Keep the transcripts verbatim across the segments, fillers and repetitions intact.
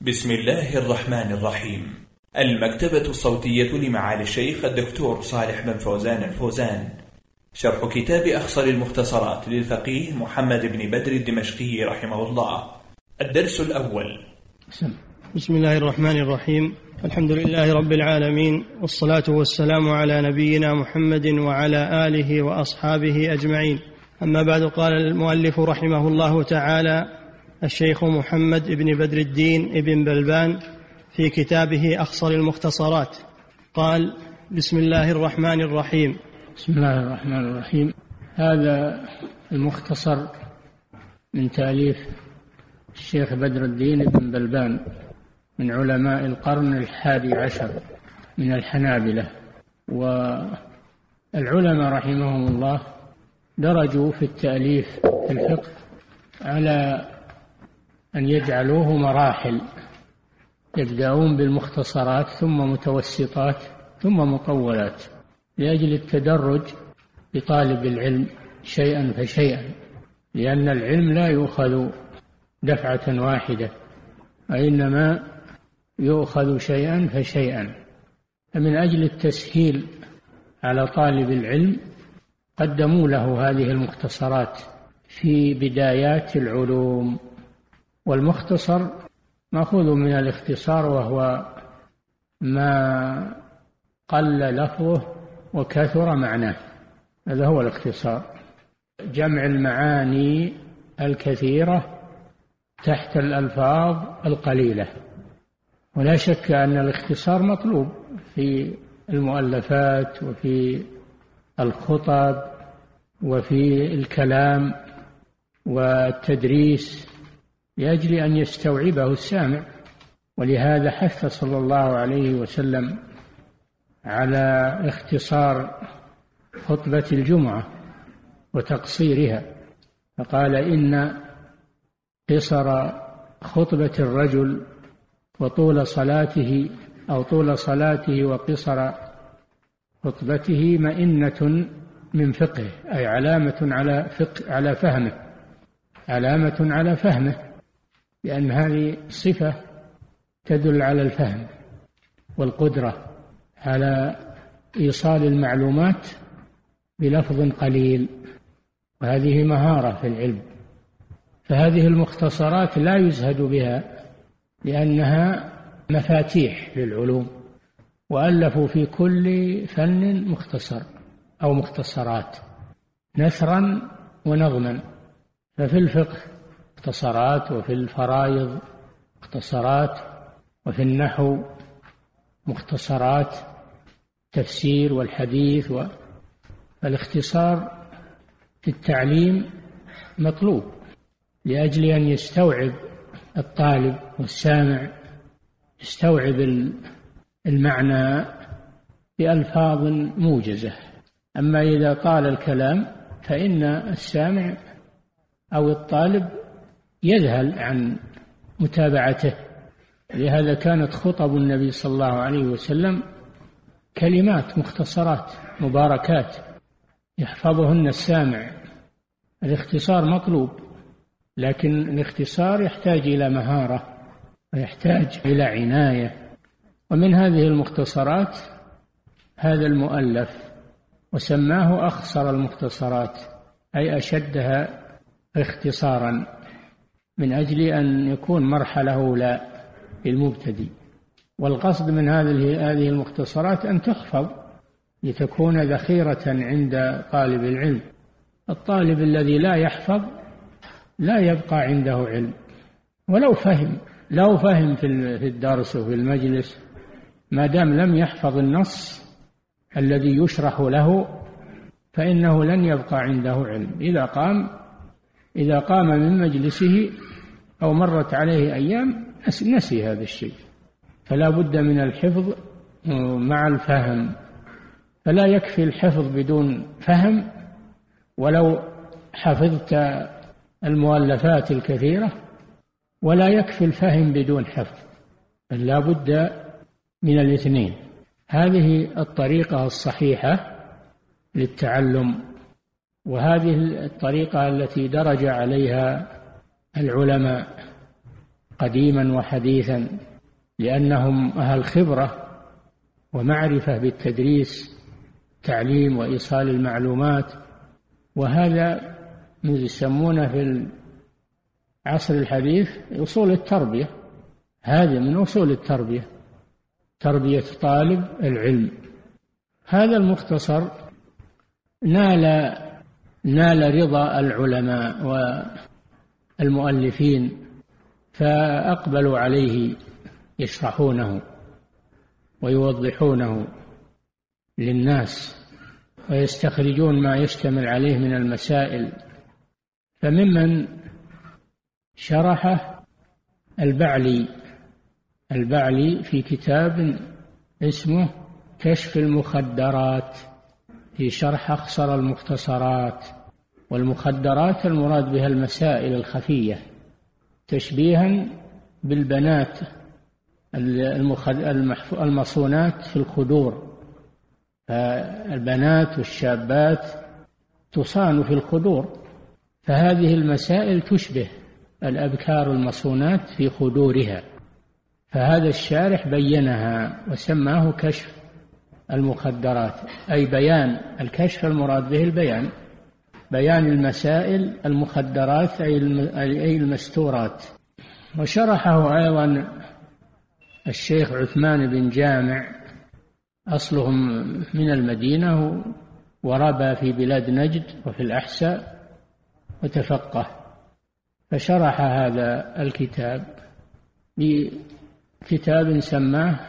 بسم الله الرحمن الرحيم. المكتبة الصوتية لمعالي الشيخ الدكتور صالح بن فوزان الفوزان، شرح كتاب أخصر المختصرات للفقيه محمد بن بدر الدمشقي رحمه الله. الدرس الأول. بسم الله الرحمن الرحيم. الحمد لله رب العالمين، والصلاة والسلام على نبينا محمد وعلى آله وأصحابه أجمعين. أما بعد، قال المؤلف رحمه الله تعالى الشيخ محمد بن بدر الدين ابن بلبان في كتابه أخصر المختصرات، قال: بسم الله الرحمن الرحيم. بسم الله الرحمن الرحيم. هذا المختصر من تأليف الشيخ بدر الدين ابن بلبان من علماء القرن الحادي عشر من الحنابلة، والعلماء رحمهم الله درجوا في التأليف في الفقه على أن يجعلوه مراحل، يبدأون بالمختصرات ثم متوسطات ثم مطولات، لأجل التدرج لطالب العلم شيئا فشيئا، لأن العلم لا يؤخذ دفعة واحدة، وإنما يؤخذ شيئا فشيئا. فمن أجل التسهيل على طالب العلم قدموا له هذه المختصرات في بدايات العلوم. والمختصر مأخوذ من الاختصار، وهو ما قل لفظه وكثر معناه، هذا هو الاختصار، جمع المعاني الكثيرة تحت الألفاظ القليلة. ولا شك أن الاختصار مطلوب في المؤلفات وفي الخطب وفي الكلام والتدريس، لأجل أن يستوعبه السامع. ولهذا حث صلى الله عليه وسلم على اختصار خطبة الجمعة وتقصيرها، فقال: إن قصر خطبة الرجل وطول صلاته أو طول صلاته وقصر خطبته مئنة من فقه، أي علامة على فقه على فهمه، علامة على فهمه، لأن هذه صفة تدل على الفهم والقدرة على إيصال المعلومات بلفظ قليل، وهذه مهارة في العلم. فهذه المختصرات لا يزهد بها، لأنها مفاتيح للعلوم، وألفوا في كل فن مختصر أو مختصرات نثرا ونظما. ففي الفقه مختصرات، وفي الفرائض مختصرات، وفي النحو مختصرات، تفسير والحديث. والاختصار في التعليم مطلوب لأجل أن يستوعب الطالب والسامع، يستوعب المعنى بألفاظ موجزة. أما إذا طال الكلام فإن السامع أو الطالب يذهل عن متابعته. لهذا كانت خطب النبي صلى الله عليه وسلم كلمات مختصرات مباركات يحفظهن السامع. الاختصار مطلوب، لكن الاختصار يحتاج إلى مهارة ويحتاج إلى عناية. ومن هذه المختصرات هذا المؤلف، وسماه أخصر المختصرات، أي أشدها اختصارا، من أجل أن يكون مرحلة أولى للمبتدئ. والقصد من هذه هذه المختصرات أن تحفظ لتكون ذخيرة عند طالب العلم. الطالب الذي لا يحفظ لا يبقى عنده علم، ولو فهم لو فهم في الدرس وفي المجلس، ما دام لم يحفظ النص الذي يشرح له فإنه لن يبقى عنده علم. إذا قام إذا قام من مجلسه أو مرت عليه أيام نسي هذا الشيء. فلا بد من الحفظ مع الفهم، فلا يكفي الحفظ بدون فهم. ولو حفظت المؤلفات الكثيرة ولا يكفي الفهم بدون حفظ، بل لا بد من الاثنين. هذه الطريقة الصحيحة للتعلم، وهذه الطريقة التي درج عليها العلماء قديما وحديثا، لأنهم أهل خبرة ومعرفة بالتدريس، تعليم وإيصال المعلومات. وهذا يسمونه في العصر الحديث أصول التربية، هذا من أصول التربية، تربية طالب العلم. هذا المختصر نال نال رضا العلماء والمؤلفين، فأقبلوا عليه يشرحونه ويوضحونه للناس ويستخرجون ما يشتمل عليه من المسائل. فممن شرحه البعلي البعلي في كتاب اسمه كشف المخدرات في شرح أخصر المختصرات. والمخدرات المراد بها المسائل الخفية، تشبيها بالبنات المصونات في الخدور. فالبنات والشابات تصان في الخدور، فهذه المسائل تشبه الأبكار المصونات في خدورها. فهذا الشارح بينها وسماه كشف المخدرات، أي بيان الكشف المراد به البيان، بيان المسائل المخدرات أي المستورات. وشرحه أيضا الشيخ عثمان بن جامع، أصلهم من المدينة وربى في بلاد نجد وفي الأحساء وتفقه، فشرح هذا الكتاب بكتاب سماه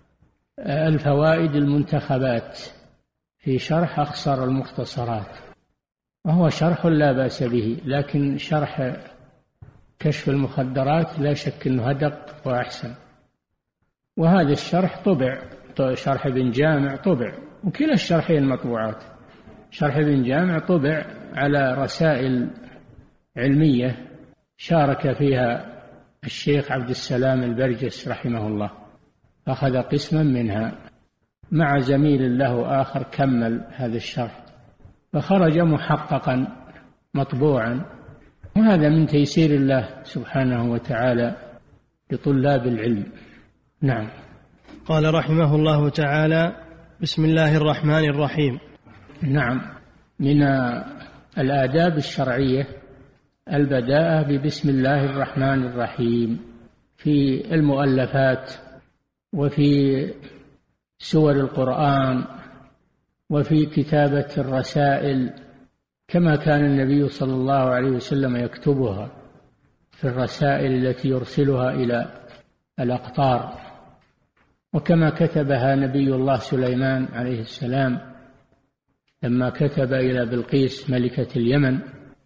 الفوائد المنتخبات في شرح أخصر المختصرات، وهو شرح لا بأس به، لكن شرح كشف المخدرات لا شك أنه أدق وأحسن. وهذا الشرح طبع، شرح ابن جامع طبع، وكلا الشرحين مطبوعات. شرح ابن جامع طبع على رسائل علمية شارك فيها الشيخ عبد السلام البرجس رحمه الله، أخذ قسما منها مع زميل له آخر كمل هذا الشرح، فخرج محققا مطبوعا. وهذا من تيسير الله سبحانه وتعالى لطلاب العلم. نعم. قال رحمه الله تعالى: بسم الله الرحمن الرحيم. نعم، من الآداب الشرعية البداءة ببسم الله الرحمن الرحيم في المؤلفات وفي سور القرآن وفي كتابة الرسائل، كما كان النبي صلى الله عليه وسلم يكتبها في الرسائل التي يرسلها إلى الأقطار، وكما كتبها نبي الله سليمان عليه السلام لما كتب إلى بلقيس ملكة اليمن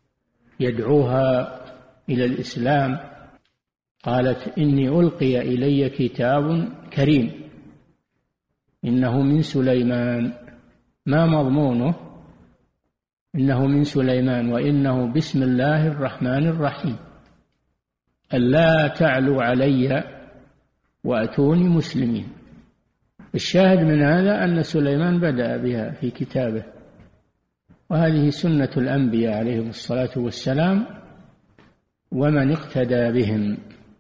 يدعوها إلى الإسلام، قالت: إني ألقي إلي كتاب كريم إنه من سليمان، ما مضمونه؟ إنه من سليمان وإنه بسم الله الرحمن الرحيم، ألا تعلوا علي وأتوني مسلمين. الشاهد من هذا أن سليمان بدأ بها في كتابه، وهذه سنة الأنبياء عليهم الصلاة والسلام ومن اقتدى بهم.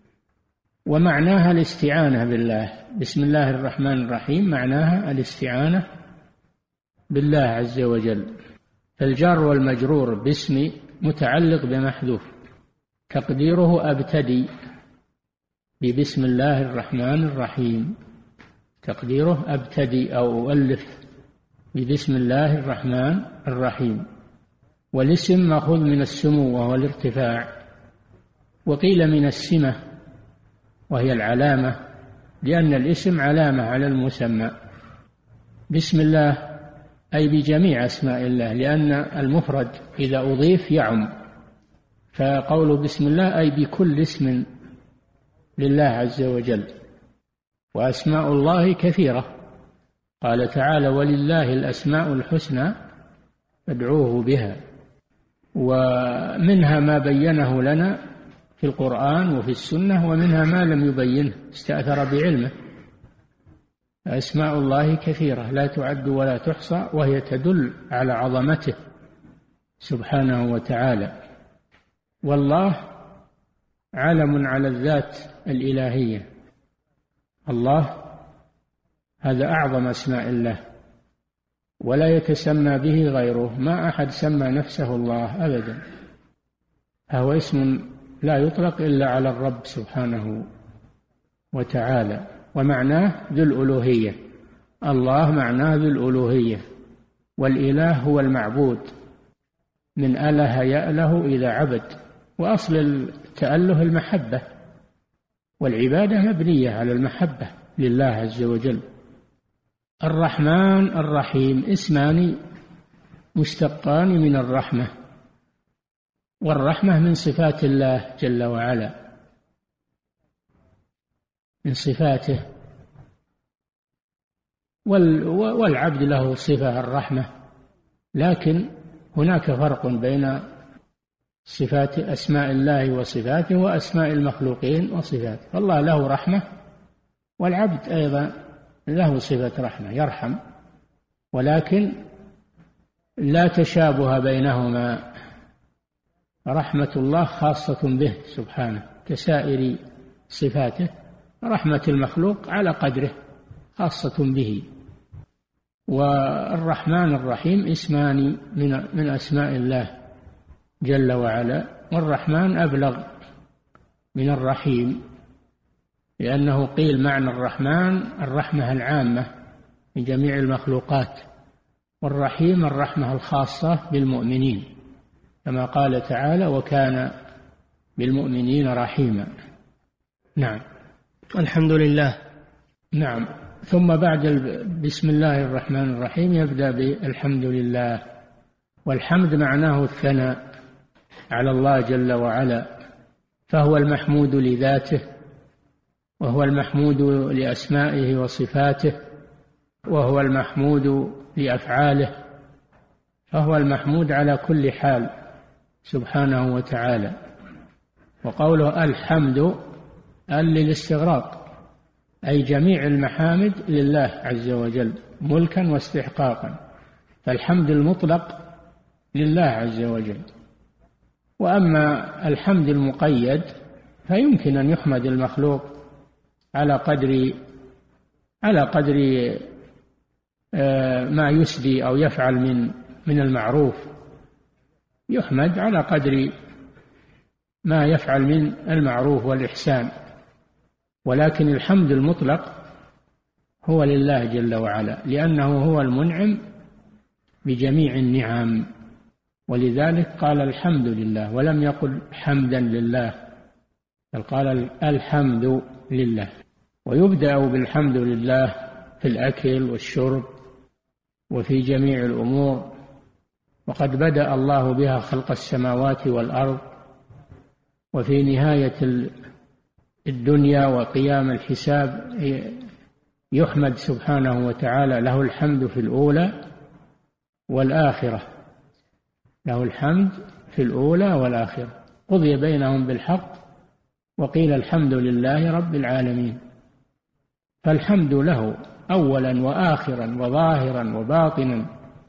ومعناها الاستعانة بالله، بسم الله الرحمن الرحيم معناها الاستعانة بالله عز وجل. فالجار والمجرور باسم متعلق بمحذوف، تقديره أبتدي ببسم الله الرحمن الرحيم، تقديره أبتدي أو أؤلف ببسم الله الرحمن الرحيم. والاسم مأخوذ من السمو وهو الارتفاع، وقيل من السمة وهي العلامة، لأن الاسم علامة على المسمى. بسم الله أي بجميع أسماء الله، لأن المفرد إذا أضيف يعم، فقول بسم الله أي بكل اسم لله عز وجل. وأسماء الله كثيرة، قال تعالى: ولله الأسماء الحسنى فادعوه بها. ومنها ما بينه لنا في القرآن وفي السنة، ومنها ما لم يبينه استأثر بعلمه. أسماء الله كثيرة لا تعد ولا تحصى، وهي تدل على عظمته سبحانه وتعالى. والله علم على الذات الإلهية. الله هذا أعظم أسماء الله، ولا يتسمى به غيره، ما أحد سمى نفسه الله أبدا، هو اسم لا يطلق إلا على الرب سبحانه وتعالى، ومعناه ذو الألوهية. الله معناه ذو الألوهية، والإله هو المعبود، من أله يأله إذا عبد، وأصل التأله المحبة، والعبادة مبنية على المحبة لله عز وجل. الرحمن الرحيم اسمان مشتقان من الرحمة، والرحمة من صفات الله جل وعلا، من صفاته، والعبد له صفة الرحمة، لكن هناك فرق بين صفات أسماء الله وصفاته وأسماء المخلوقين وصفاته. فالله له رحمة، والعبد أيضا له صفة رحمة يرحم، ولكن لا تشابه بينهما. رحمة الله خاصة به سبحانه كسائر صفاته، رحمة المخلوق على قدره خاصة به. والرحمن الرحيم اسمان من من أسماء الله جل وعلا، والرحمن أبلغ من الرحيم، لأنه قيل معنى الرحمن الرحمة العامة لجميع المخلوقات، والرحيم الرحمة الخاصة بالمؤمنين، كما قال تعالى: وكان بالمؤمنين رحيما. نعم. الحمد لله. نعم. ثم بعد بسم الله الرحمن الرحيم يبدأ بالحمد لله، والحمد معناه الثناء على الله جل وعلا، فهو المحمود لذاته، وهو المحمود لأسمائه وصفاته، وهو المحمود لأفعاله، فهو المحمود على كل حال سبحانه وتعالى. وقوله الحمد أل للاستغراق، أي جميع المحامد لله عز وجل ملكا واستحقاقا، فالحمد المطلق لله عز وجل. وأما الحمد المقيد فيمكن أن يحمد المخلوق على قدر على قدر ما يسدي أو يفعل من من المعروف، يحمد على قدر ما يفعل من المعروف والإحسان، ولكن الحمد المطلق هو لله جل وعلا، لأنه هو المنعم بجميع النعم، ولذلك قال الحمد لله ولم يقل حمدا لله، بل قال الحمد لله. ويبدأ بالحمد لله في الأكل والشرب وفي جميع الأمور، وقد بدأ الله بها خلق السماوات والأرض، وفي نهاية الدنيا وقيام الحساب يحمد سبحانه وتعالى، له الحمد في الأولى والآخرة، له الحمد في الأولى والآخرة، قضي بينهم بالحق وقيل الحمد لله رب العالمين. فالحمد له أولا وآخرا وظاهرا وباطنا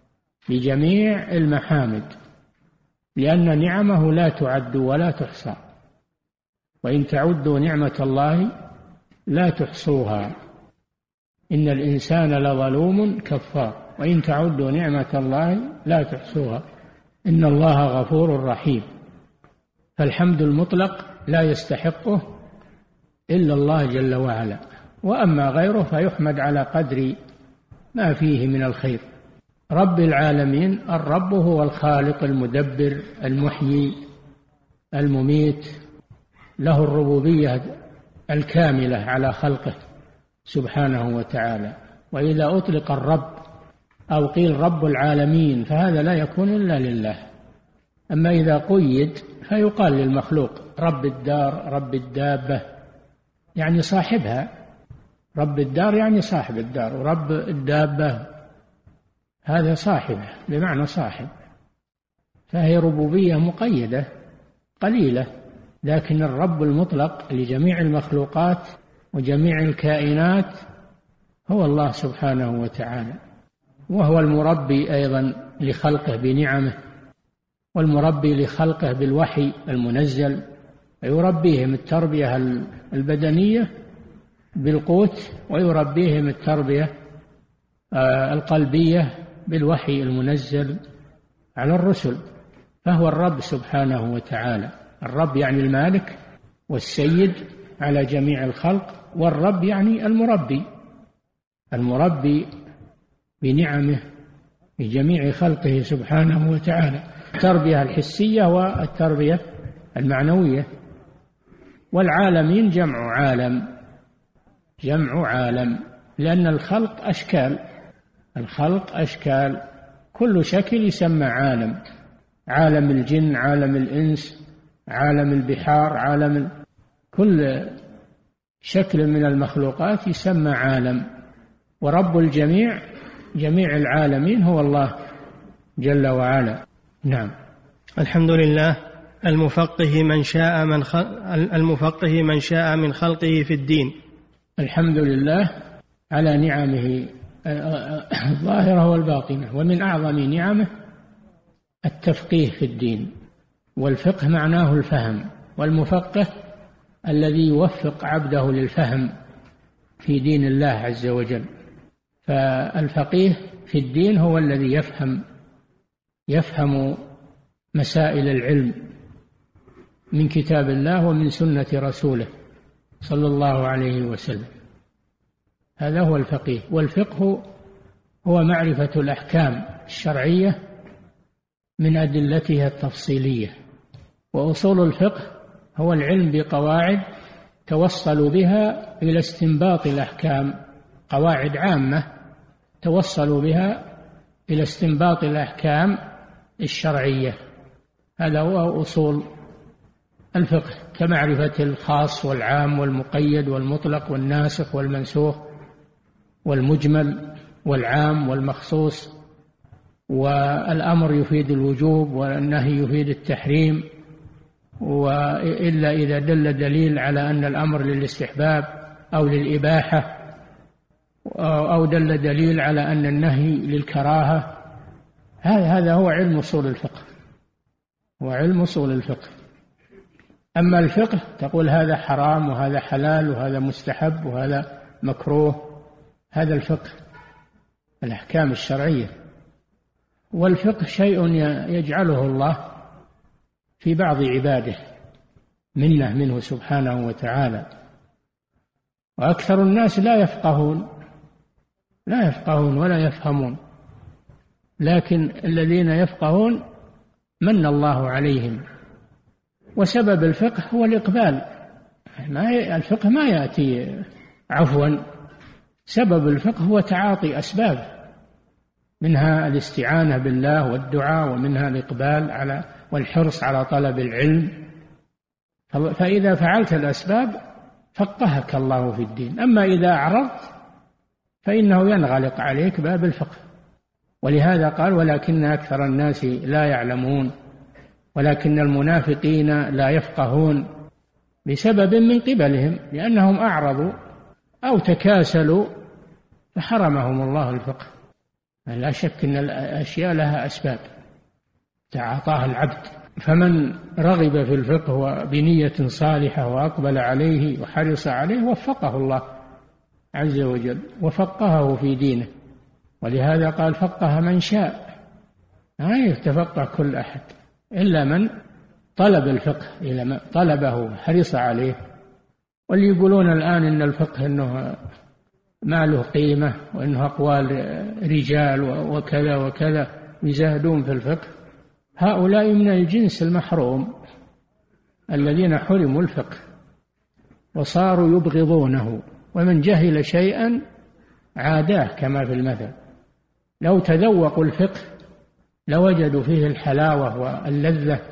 بجميع المحامد، لأن نعمه لا تعد ولا تحصى، وإن تعدوا نعمة الله لا تحصوها، إن الإنسان لظلوم كفار، وإن تعدوا نعمة الله لا تحصوها، إن الله غفور رحيم. فالحمد المطلق لا يستحقه إلا الله جل وعلا، وأما غيره فيحمد على قدر ما فيه من الخير. رب العالمين، الرب هو الخالق المدبر المحيي المميت، له الربوبية الكاملة على خلقه سبحانه وتعالى. وإذا أطلق الرب أو قيل رب العالمين فهذا لا يكون إلا لله. أما إذا قيد فيقال للمخلوق رب الدار، رب الدابة، يعني صاحبها. رب الدار يعني صاحب الدار، ورب الدابة هذا صاحبه بمعنى صاحب، فهي ربوبية مقيدة قليلة. لكن الرب المطلق لجميع المخلوقات وجميع الكائنات هو الله سبحانه وتعالى، وهو المربي أيضا لخلقه بنعمه، والمربي لخلقه بالوحي المنزل يربيهم التربية البدنية بالقوت، ويربيهم التربية القلبية بالوحي المنزل على الرسل. فهو الرب سبحانه وتعالى. الرب يعني المالك والسيد على جميع الخلق، والرب يعني المربي، المربي بنعمه لجميع خلقه سبحانه وتعالى، التربية الحسية والتربية المعنوية. والعالمين جمع عالم، جمع عالم، لأن الخلق أشكال، الخلق أشكال، كل شكل يسمى عالم، عالم الجن، عالم الإنس، عالم البحار، عالم، كل شكل من المخلوقات يسمى عالم. ورب الجميع، جميع العالمين، هو الله جل وعلا. نعم. الحمد لله المفقه من شاء من خلق المفقه من شاء من خلقه في الدين. الحمد لله على نعمه الظاهرة والباطنة، ومن أعظم نعمه التفقيه في الدين. والفقه معناه الفهم، والمفقه الذي يوفق عبده للفهم في دين الله عز وجل. فالفقيه في الدين هو الذي يفهم يفهم مسائل العلم من كتاب الله ومن سنة رسوله صلى الله عليه وسلم. هذا هو الفقيه. والفقه هو معرفة الأحكام الشرعية من أدلتها التفصيلية. وأصول الفقه هو العلم بقواعد توصلوا بها إلى استنباط الأحكام، قواعد عامة توصلوا بها إلى استنباط الأحكام الشرعية. هذا هو أصول الفقه، كمعرفة الخاص والعام والمقيد والمطلق والناسخ والمنسوخ والمجمل والعام والمخصوص، والأمر يفيد الوجوب والنهي يفيد التحريم، وإلا إذا دل دليل على أن الأمر للاستحباب أو للإباحة، أو دل دليل على أن النهي للكراهة. هذا هو علم أصول الفقه، هو علم أصول الفقه. أما الفقه تقول هذا حرام وهذا حلال وهذا مستحب وهذا مكروه، هذا الفقه، الأحكام الشرعية. والفقه شيء يجعله الله في بعض عباده، منه منه سبحانه وتعالى. وأكثر الناس لا يفقهون لا يفقهون ولا يفهمون، لكن الذين يفقهون من الله عليهم. وسبب الفقه هو الإقبال، ما الفقه ما يأتي عفوا، سبب الفقه هو تعاطي أسباب، منها الاستعانة بالله والدعاء، ومنها الإقبال على والحرص على طلب العلم. فإذا فعلت الأسباب فقهك الله في الدين. أما إذا أعرضت فإنه ينغلق عليك باب الفقه. ولهذا قال ولكن أكثر الناس لا يعلمون، ولكن المنافقين لا يفقهون، بسبب من قبلهم، لأنهم أعرضوا أو تكاسلوا فحرمهم الله الفقه. لا شك أن الأشياء لها أسباب تعاطاها العبد. فمن رغب في الفقه بنية صالحة وأقبل عليه وحرص عليه وفقه الله عز وجل وفقهه في دينه. ولهذا قال فقه من شاء، لا يتفقه كل أحد إلا من طلب الفقه، إلى من طلبه حرص عليه. واللي يقولون الآن إن الفقه إنه ما له قيمة وإنه أقوال رجال وكذا وكذا يزاهدون في الفقه، هؤلاء من الجنس المحروم الذين حرموا الفقه وصاروا يبغضونه. ومن جهل شيئا عاداه كما في المثل. لو تذوقوا الفقه لوجدوا فيه الحلاوة واللذة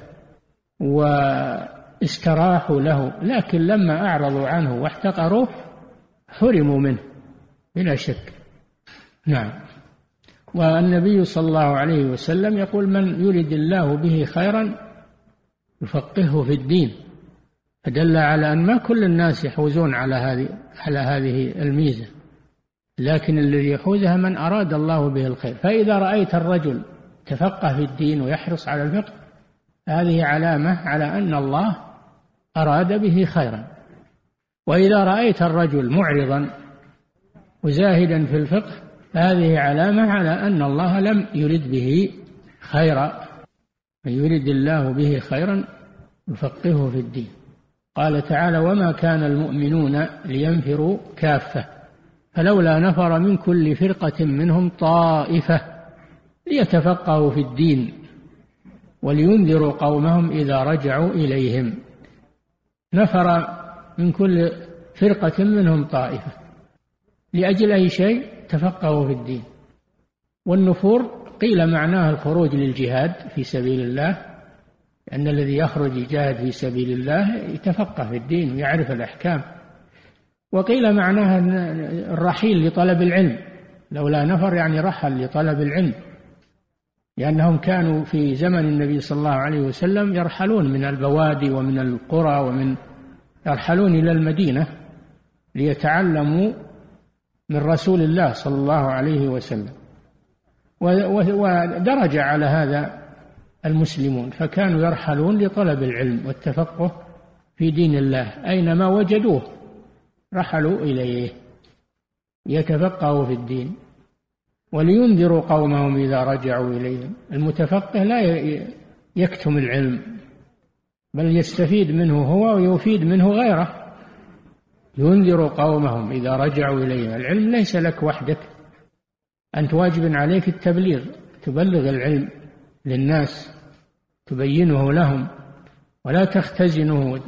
واستراحوا له، لكن لما أعرضوا عنه واحتقروه حرموا منه بلا شك. نعم. والنبي صلى الله عليه وسلم يقول من يرد الله به خيرا يفقهه في الدين، فدل على أن ما كل الناس يحوزون على هذه على هذه الميزة، لكن الذي يحوزها من أراد الله به الخير. فإذا رأيت الرجل تفقه في الدين ويحرص على الفقه، هذه علامة على أن الله أراد به خيرا. وإذا رأيت الرجل معرضا وزاهدا في الفقه فهذه علامة على أن الله لم يرد به خيرا، يرد الله به خيرا يفقهه في الدين. قال تعالى: وما كان المؤمنون لينفروا كافة فلولا نفر من كل فرقة منهم طائفة ليتفقهوا في الدين ولينذروا قومهم إذا رجعوا إليهم. نفر من كل فرقة منهم طائفة لأجل أي شيء؟ تفقهوا في الدين. والنفور قيل معناه الخروج للجهاد في سبيل الله، لأن الذي يخرج يجاهد في سبيل الله يتفقه في الدين ويعرف الأحكام. وقيل معناها الرحيل لطلب العلم، لولا نفر يعني رحل لطلب العلم، لأنهم كانوا في زمن النبي صلى الله عليه وسلم يرحلون من البوادي ومن القرى ومن يرحلون إلى المدينة ليتعلموا من رسول الله صلى الله عليه وسلم. ودرج على هذا المسلمون، فكانوا يرحلون لطلب العلم والتفقه في دين الله، أينما وجدوه رحلوا إليه يتفقهوا في الدين ولينذروا قومهم إذا رجعوا إليهم. المتفقه لا يكتم العلم بل يستفيد منه هو ويفيد منه غيره. ينذروا قومهم إذا رجعوا إليهم. العلم ليس لك وحدك، أنت واجب عليك التبليغ، تبلغ العلم للناس، تبينه لهم ولا تختزنه.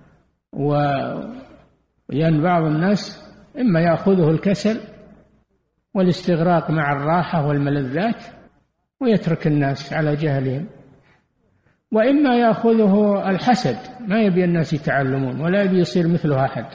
ولأن بعض الناس إما يأخذه الكسل والاستغراق مع الراحة والملذات ويترك الناس على جهلهم، وإما يأخذه الحسد، ما يبي الناس يتعلمون ولا يبي يصير مثله أحد،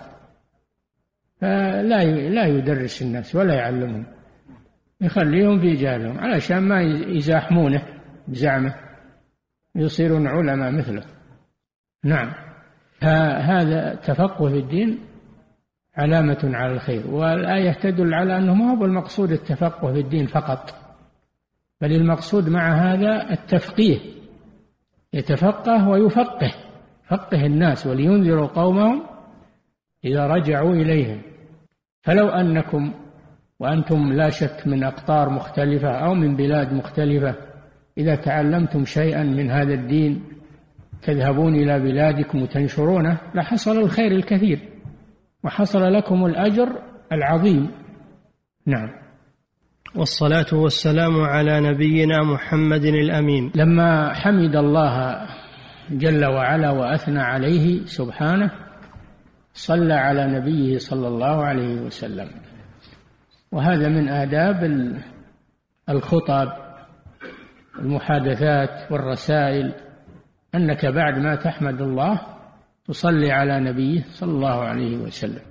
فلا لا يدرس الناس ولا يعلمهم، يخليهم في جهلهم علشان ما يزاحمونه بزعمه يصيرون علماء مثله. نعم، هذا تفقه في الدين علامة على الخير. والآية تدل على أنه ما هو المقصود التفقه في الدين فقط، بل المقصود مع هذا التفقيه، يتفقه ويفقه، فقه الناس ولينذروا قومهم إذا رجعوا إليهم. فلو أنكم وأنتم لا شك من أقطار مختلفة أو من بلاد مختلفة إذا تعلمتم شيئا من هذا الدين تذهبون إلى بلادكم وتنشرونه لحصل الخير الكثير وحصل لكم الأجر العظيم. نعم. والصلاة والسلام على نبينا محمد الأمين. لما حمد الله جل وعلا وأثنى عليه سبحانه صلى على نبيه صلى الله عليه وسلم، وهذا من آداب الخطب المحادثات والرسائل، أنك بعد ما تحمد الله تصلي على نبيه صلى الله عليه وسلم.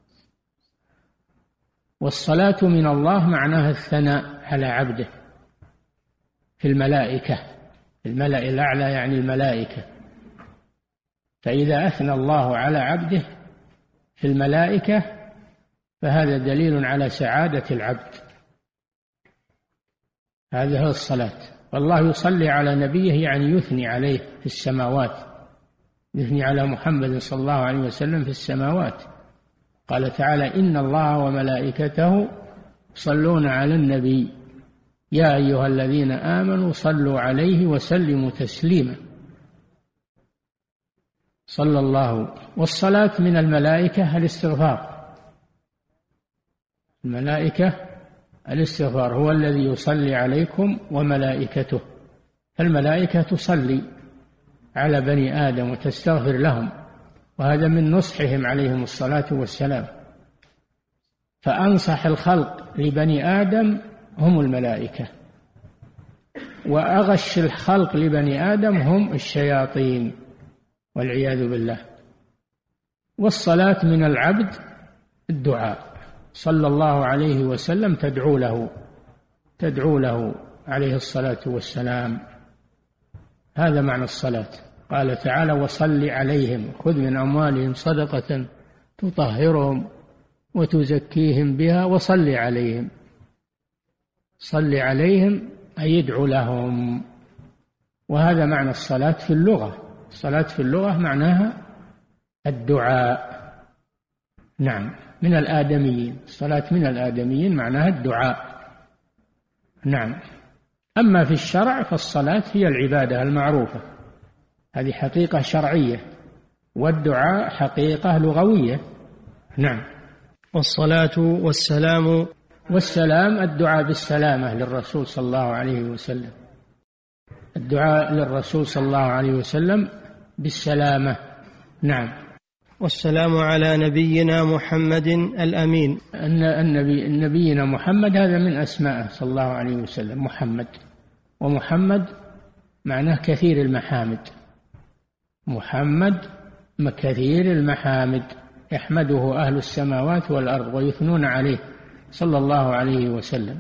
والصلاة من الله معناها الثناء على عبده في الملائكة، الملأ الأعلى يعني الملائكة. فإذا أثنى الله على عبده في الملائكة فهذا دليل على سعادة العبد. هذه هي الصلاة. والله يصلي على نبيه يعني يثني عليه في السماوات، يثني على محمد صلى الله عليه وسلم في السماوات. قال تعالى: إن الله وملائكته يصلون على النبي يا أيها الذين آمنوا صلوا عليه وسلموا تسليما. صلى الله. والصلاة من الملائكة الاستغفار، الملائكة الاستغفار هو الذي يصلي عليكم وملائكته. الملائكة تصلي على بني آدم وتستغفر لهم، وهذا من نصحهم عليهم الصلاة والسلام. فأنصح الخلق لبني آدم هم الملائكة، وأغش الخلق لبني آدم هم الشياطين والعياذ بالله. والصلاة من العبد الدعاء، صلى الله عليه وسلم تدعو له تدعو له عليه الصلاة والسلام. هذا معنى الصلاة. قال تعالى: وصل عليهم، خذ من أموالهم صدقة تطهرهم وتزكيهم بها وصل عليهم. صل عليهم أي يدعو لهم. وهذا معنى الصلاة في اللغة. الصلاة في اللغة معناها الدعاء. نعم، من الآدميين، الصلاة من الآدميين معناها الدعاء. نعم. أما في الشرع فالصلاة هي العبادة المعروفة، هذه حقيقة شرعية، والدعاء حقيقة لغوية. نعم. والصلاة والسلام والسلام الدعاء بالسلامة للرسول صلى الله عليه وسلم، الدعاء للرسول صلى الله عليه وسلم بالسلامة. نعم. والسلام على نبينا محمد الأمين. أن النبي نبينا محمد هذا من أسمائه صلى الله عليه وسلم، محمد، ومحمد معناه كثير المحامد، محمد كثير المحامد، يحمده أهل السماوات والأرض ويثنون عليه صلى الله عليه وسلم.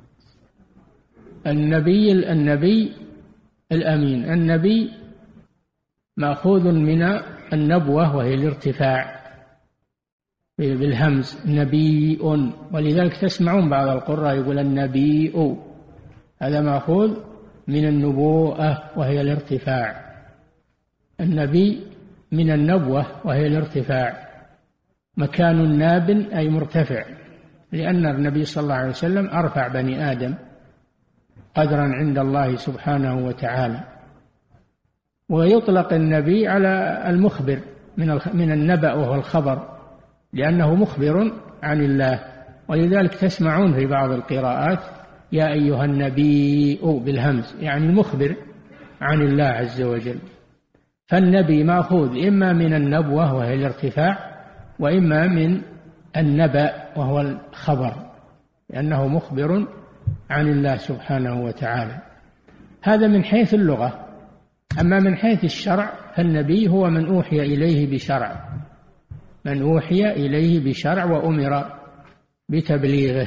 النبي النبي الأمين، النبي مأخوذ من النبوة وهي الارتفاع بالهمز، نبي، ولذلك تسمعون بعض القراء يقول النبي، هذا مأخوذ من النبوءة وهي الارتفاع. النبي من النبوة وهي الارتفاع، مكان ناب أي مرتفع، لأن النبي صلى الله عليه وسلم أرفع بني آدم قدرا عند الله سبحانه وتعالى. ويطلق النبي على المخبر من من النبأ وهو الخبر، لأنه مخبر عن الله، ولذلك تسمعون في بعض القراءات يا أيها النبي بالهمز، يعني المخبر عن الله عز وجل. فالنبي مأخوذ إما من النبوة وهي الارتفاع، وإما من النبأ وهو الخبر، لأنه مخبر عن الله سبحانه وتعالى. هذا من حيث اللغة. أما من حيث الشرع فالنبي هو من أوحي إليه بشرع، من أوحي إليه بشرع وأمر بتبليغه.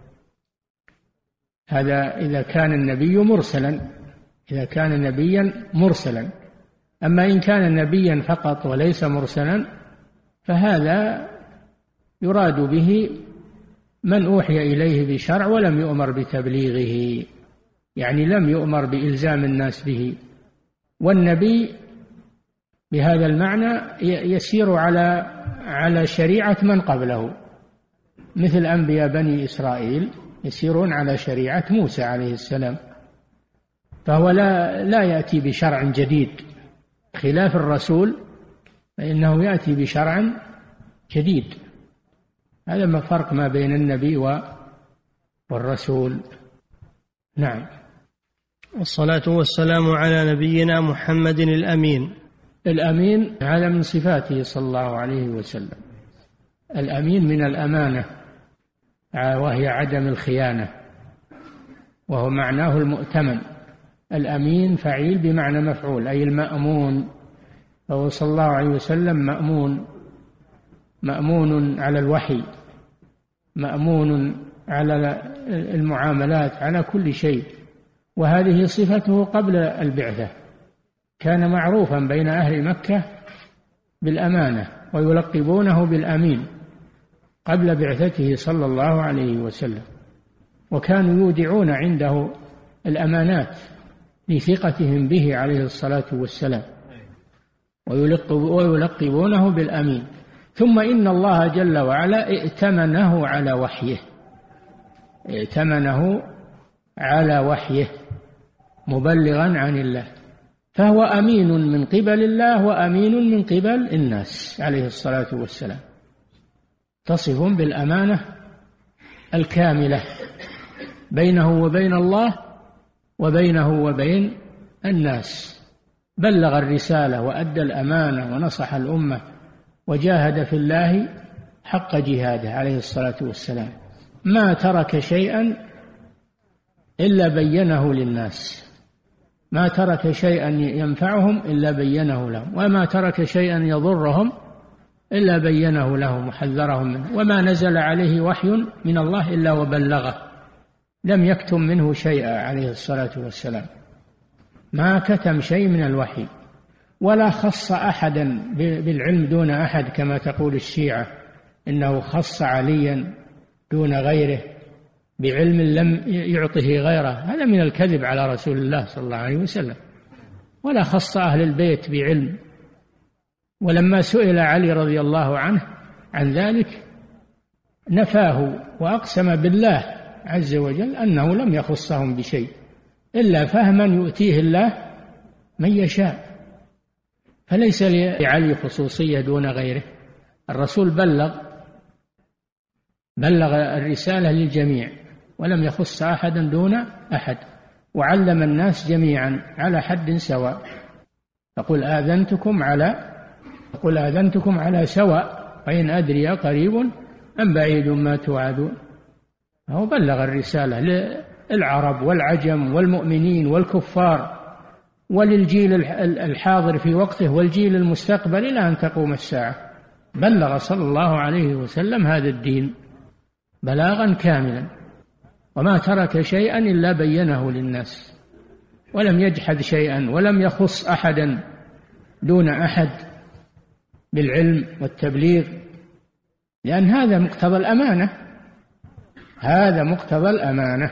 هذا إذا كان النبي مرسلا، إذا كان نبيا مرسلا. أما إن كان نبيا فقط وليس مرسلا فهذا يراد به من أوحي إليه بشرع ولم يؤمر بتبليغه، يعني لم يؤمر بإلزام الناس به. والنبي بهذا المعنى يسير على على شريعة من قبله، مثل أنبياء بني إسرائيل يسيرون على شريعة موسى عليه السلام، فهو لا لا يأتي بشرع جديد خلاف الرسول، فإنه يأتي بشرع جديد. هذا ما فرق ما بين النبي والرسول. نعم. والصلاة والسلام على نبينا محمد الأمين. الأمين هذا من صفاته صلى الله عليه وسلم. الأمين من الأمانة، وهي عدم الخيانة، وهو معناه المؤتمن. الأمين فعيل بمعنى مفعول، أي المأمون، فهو صلى الله عليه وسلم مأمون، مأمون على الوحي، مأمون على المعاملات، على كل شيء. وهذه صفته قبل البعثة، كان معروفا بين أهل مكة بالأمانة ويلقبونه بالأمين قبل بعثته صلى الله عليه وسلم، وكانوا يودعون عنده الأمانات لثقتهم به عليه الصلاة والسلام، ويلقبونه بالأمين. ثم إن الله جل وعلا ائتمنه على وحيه، ائتمنه على وحيه مبلغا عن الله، فهو أمين من قبل الله وأمين من قبل الناس عليه الصلاة والسلام. تصفهم بالأمانة الكاملة بينه وبين الله وبينه وبين الناس. بلغ الرسالة وأدى الأمانة ونصح الأمة وجاهد في الله حق جهاده عليه الصلاة والسلام، ما ترك شيئا إلا بينه للناس، ما ترك شيئا ينفعهم إلا بينه لهم، وما ترك شيئا يضرهم إلا بينه لهم وحذرهم منه، وما نزل عليه وحي من الله إلا وبلغه، لم يكتم منه شيئا عليه الصلاة والسلام، ما كتم شيء من الوحي، ولا خص أحدا بالعلم دون أحد كما تقول الشيعة إنه خص عليا دون غيره بعلم لم يعطه غيره. هذا من الكذب على رسول الله صلى الله عليه وسلم. ولا خص أهل البيت بعلم ولما سئل علي رضي الله عنه عن ذلك نفاه وأقسم بالله عز وجل أنه لم يخصهم بشيء إلا فهما يؤتيه الله من يشاء، فليس لعلي خصوصية دون غيره. الرسول بلغ بلغ الرسالة للجميع ولم يخص أحدا دون أحد، وعلم الناس جميعا على حد سواء. فقل آذنتكم على قل آذنتكم على سواء وإن أدري قريب أم بعيد ما توعدون. هو بلغ الرسالة للعرب والعجم والمؤمنين والكفار وللجيل الحاضر في وقته والجيل المستقبل إلى أن تقوم الساعة. بلغ صلى الله عليه وسلم هذا الدين بلاغا كاملا، وما ترك شيئا إلا بينه للناس، ولم يجحد شيئا ولم يخص أحدا دون أحد بالعلم والتبليغ، لأن هذا مقتضى الأمانة هذا مقتضى الأمانة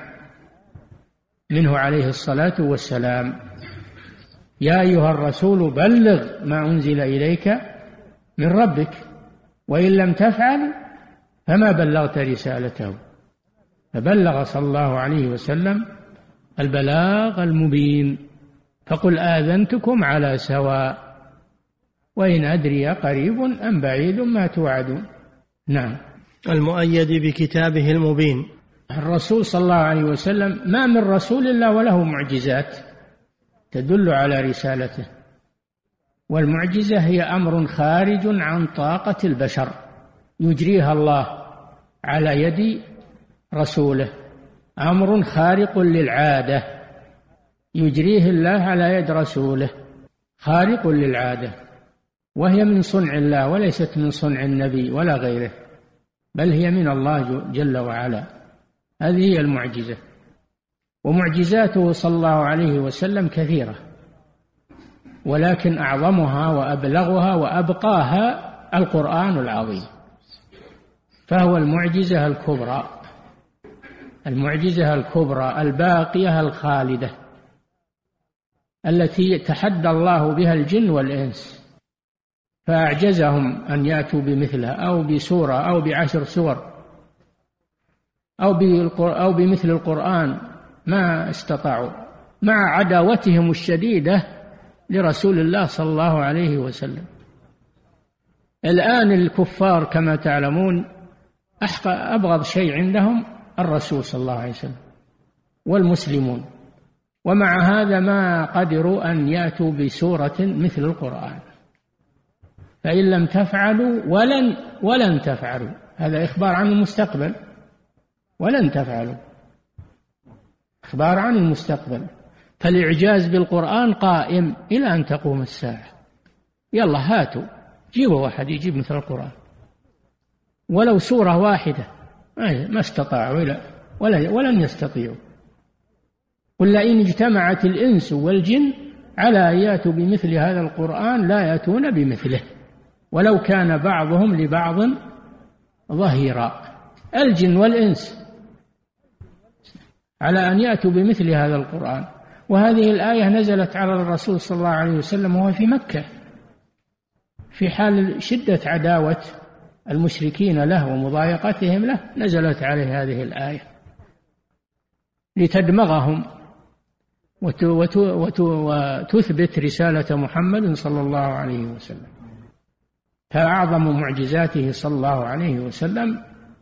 منه عليه الصلاة والسلام. يا أيها الرسول بلغ ما أنزل إليك من ربك وإن لم تفعل فما بلغت رسالته. فبلغ صلى الله عليه وسلم البلاغ المبين. فقل آذنتكم على سواء وإن أدري قريب أم بعيد ما توعدون. نعم. المؤيد بكتابه المبين. الرسول صلى الله عليه وسلم ما من رسول إلا وله معجزات تدل على رسالته، والمعجزة هي أمر خارج عن طاقة البشر يجريها الله على يد رسوله، أمر خارق للعادة يجريه الله على يد رسوله، خارق للعادة، وهي من صنع الله وليست من صنع النبي ولا غيره، بل هي من الله جل وعلا. هذه هي المعجزة. ومعجزاته صلى الله عليه وسلم كثيرة، ولكن أعظمها وأبلغها وأبقاها القرآن العظيم، فهو المعجزة الكبرى المعجزة الكبرى الباقية الخالدة التي تحدى الله بها الجن والإنس فأعجزهم أن يأتوا بمثلها أو بسورة أو بعشر سور أو بمثل القرآن، ما استطاعوا مع عداوتهم الشديدة لرسول الله صلى الله عليه وسلم. الآن الكفار كما تعلمون أبغض شيء عندهم الرسول صلى الله عليه وسلم والمسلمون، ومع هذا ما قدروا أن يأتوا بسورة مثل القرآن. فإن لم تفعلوا ولن ولن تفعلوا، هذا إخبار عن المستقبل، ولن تفعلوا إخبار عن المستقبل. فالإعجاز بالقرآن قائم إلى أن تقوم الساعة. يلا هاتوا جيبوا واحد يجيب مثل القرآن ولو سورة واحدة، ما استطاعوا ولا ولن يستطيعوا. قل لئن اجتمعت الإنس والجن على أن يأتوا بمثل هذا القرآن لا يأتون بمثله ولو كان بعضهم لبعض ظهيرا. الجن والإنس على أن يأتوا بمثل هذا القرآن. وهذه الآية نزلت على الرسول صلى الله عليه وسلم وهو في مكة في حال شدة عداوة المشركين له ومضايقتهم له، نزلت عليه هذه الآية لتدمغهم وتثبت رسالة محمد صلى الله عليه وسلم. فأعظم معجزاته صلى الله عليه وسلم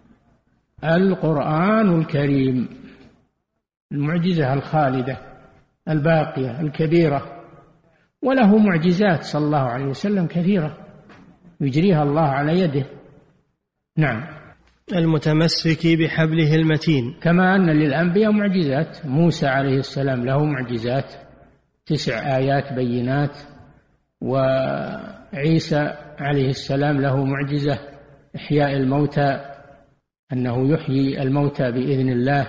القرآن الكريم، المعجزة الخالدة الباقية الكبيرة. وله معجزات صلى الله عليه وسلم كثيرة يجريها الله على يده. نعم. المتمسك بحبله المتين. كما أن للأنبياء معجزات، موسى عليه السلام له معجزات تسع آيات بينات، وعيسى عليه السلام له معجزة إحياء الموتى، أنه يحيي الموتى بإذن الله،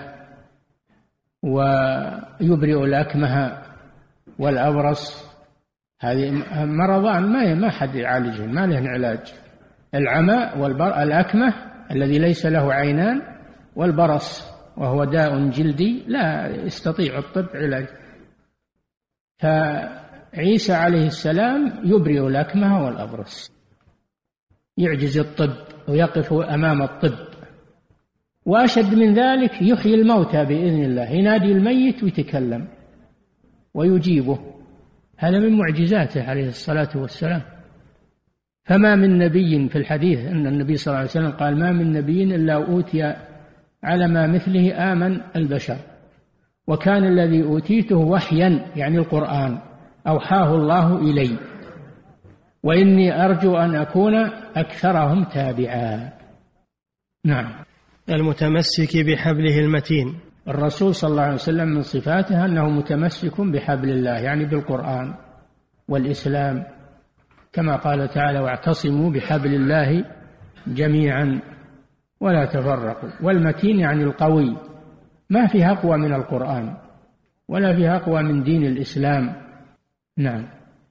ويبرئ الأكمه والأبرص. هذه مرضان ما ما حد يعالجهم، ما لهن علاج. العمى والأكمه الذي ليس له عينان، والبرص وهو داء جلدي لا يستطيع الطب علاج. عيسى عليه السلام يبرئ الأكمه والأبرص، يعجز الطب ويقف أمام الطب. وأشد من ذلك يحيي الموتى بإذن الله، ينادي الميت ويتكلم ويجيبه، هذا من معجزاته عليه الصلاة والسلام. فما من نبي، في الحديث أن النبي صلى الله عليه وسلم قال ما من نبي إلا أوتي على ما مثله آمن البشر، وكان الذي أوتيته وحيا يعني القرآن أوحاه الله إلي، وإني أرجو أن أكون أكثرهم تابعا. نعم. المتمسك بحبله المتين. الرسول صلى الله عليه وسلم من صفاته أنه متمسك بحبل الله، يعني بالقرآن والإسلام، كما قال تعالى واعتصموا بحبل الله جميعا ولا تفرقوا. والمتين يعني القوي، ما فيها أقوى من القرآن ولا فيها أقوى من دين الإسلام. نعم.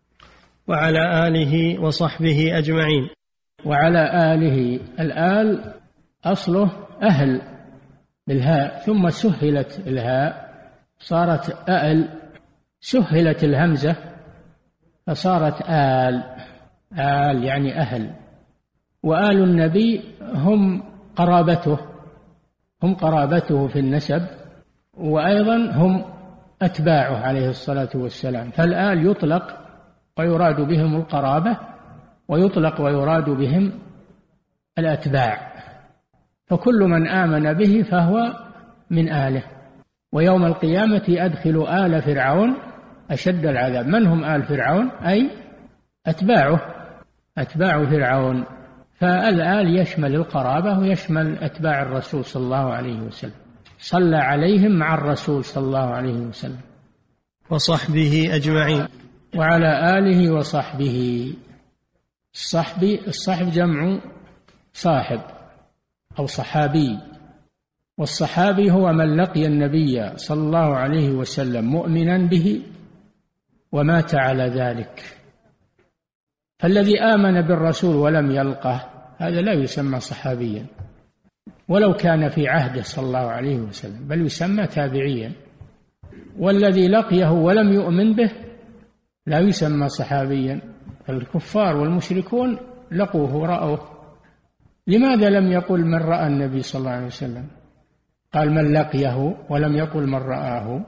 وعلى آله وصحبه أجمعين. وعلى آله، الآل أصله أهل بالهاء، ثم سهلت الهاء صارت آل، سهلت الهمزة فصارت آل. آل يعني أهل. وآل النبي هم قرابته، هم قرابته في النسب، وأيضا هم أتباعه عليه الصلاة والسلام. فالآل يطلق ويراد بهم القرابة، ويطلق ويراد بهم الأتباع، فكل من آمن به فهو من آله. ويوم القيامة أدخل آل فرعون أشد العذاب. من هم آل فرعون؟ أي أتباعه، أتباع فرعون. فالآل يشمل القرابة ويشمل أتباع الرسول صلى الله عليه وسلم، صلى عليهم مع الرسول صلى الله عليه وسلم. وصحبه أجمعين. وعلى آله وصحبه. الصحب، الصحب جمع صاحب أو صحابي، والصحابي هو من لقي النبي صلى الله عليه وسلم مؤمنا به ومات على ذلك. فالذي آمن بالرسول ولم يلقه هذا لا يسمى صحابيا ولو كان في عهده صلى الله عليه وسلم، بل يسمى تابعيا. والذي لقيه ولم يؤمن به لا يسمى صحابيا. الكفار والمشركون لقوه رأوه. لماذا لم يقل من رأى النبي صلى الله عليه وسلم؟ قال من لقيه ولم يقل من رآه،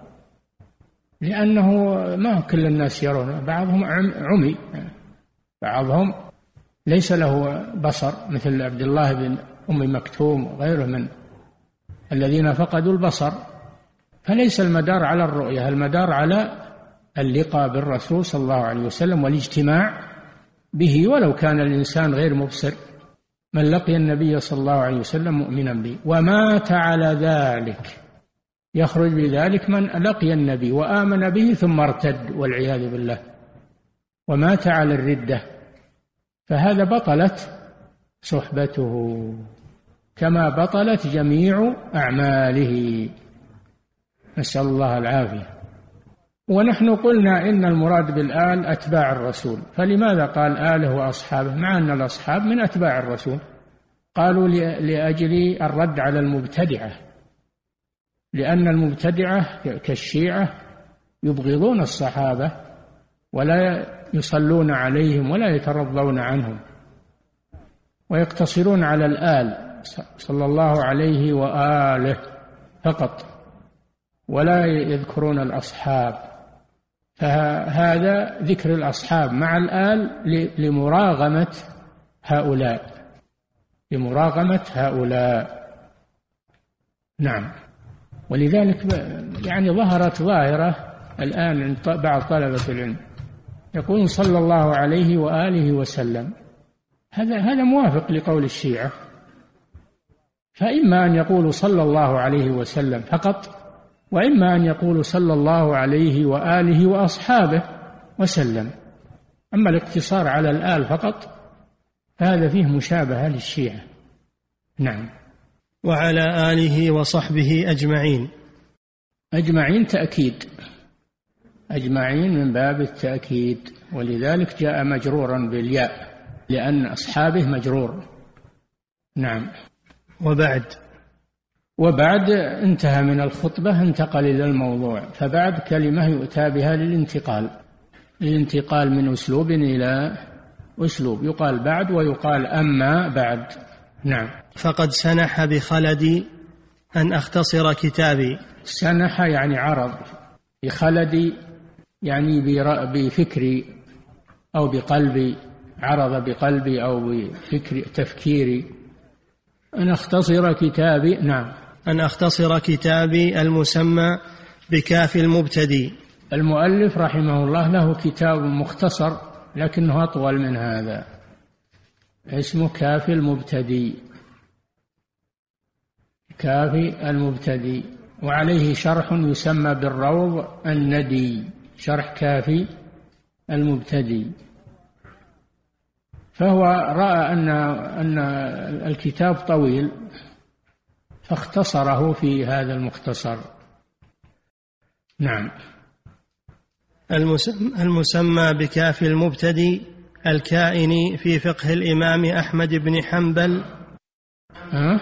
لأنه ما كل الناس يرون، بعضهم عمي، بعضهم ليس له بصر، مثل عبد الله بن أم مكتوم وغيره من الذين فقدوا البصر. فليس المدار على الرؤية، المدار على اللقاء بالرسول صلى الله عليه وسلم والاجتماع به ولو كان الإنسان غير مبصر. من لقي النبي صلى الله عليه وسلم مؤمنا به ومات على ذلك، يخرج بذلك من لقي النبي وآمن به ثم ارتد والعياذ بالله ومات على الردة، فهذا بطلت صحبته كما بطلت جميع أعماله، نسأل الله العافية. ونحن قلنا إن المراد بالآل أتباع الرسول، فلماذا قال آله وأصحابه مع أن الأصحاب من أتباع الرسول؟ قالوا لأجل الرد على المبتدعة، لأن المبتدعة كالشيعة يبغضون الصحابة ولا يصلون عليهم ولا يترضون عنهم، ويقتصرون على الآل صلى الله عليه وآله فقط، ولا يذكرون الأصحاب. فهذا ذكر الأصحاب مع الآل لمراغمة هؤلاء، لمراغمة هؤلاء. نعم. ولذلك يعني ظهرت ظاهرة الآن عند بعض طلبة العلم يقول صلى الله عليه وآله وسلم، هذا هذا موافق لقول الشيعة، فإما أن يقولوا صلى الله عليه وسلم فقط، وإما أن يقولوا صلى الله عليه وآله وأصحابه وسلم. أما الاقتصار على الآل فقط هذا فيه مشابهة للشيعة. نعم. وعلى آله وصحبه أجمعين. أجمعين تأكيد، أجمعين من باب التأكيد، ولذلك جاء مجرورا بالياء لأن أصحابه مجرور. نعم. وبعد. وبعد انتهى من الخطبة، انتقل إلى الموضوع، فبعد كلمة يؤتى بها للانتقال، الانتقال من أسلوب إلى أسلوب، يقال بعد ويقال أما بعد. نعم. فقد سنح بخلدي أن أختصر كتابي. سنح يعني عرض، بخلدي يعني بفكري أو بقلبي، عرض بقلبي أو بفكري تفكيري. أن أختصر كتابي. نعم. أن أختصر كتابي المسمى بكافي المبتدي. المؤلف رحمه الله له كتاب مختصر لكنه أطول من هذا، اسمه كافي المبتدي، كافي المبتدي، وعليه شرح يسمى بالروض الندي، شرح كافي المبتدي. فهو رأى أن أن الكتاب طويل فاختصره في هذا المختصر. نعم. المسمى بكافي المبتدي الكائن في فقه الإمام أحمد بن حنبل. أه؟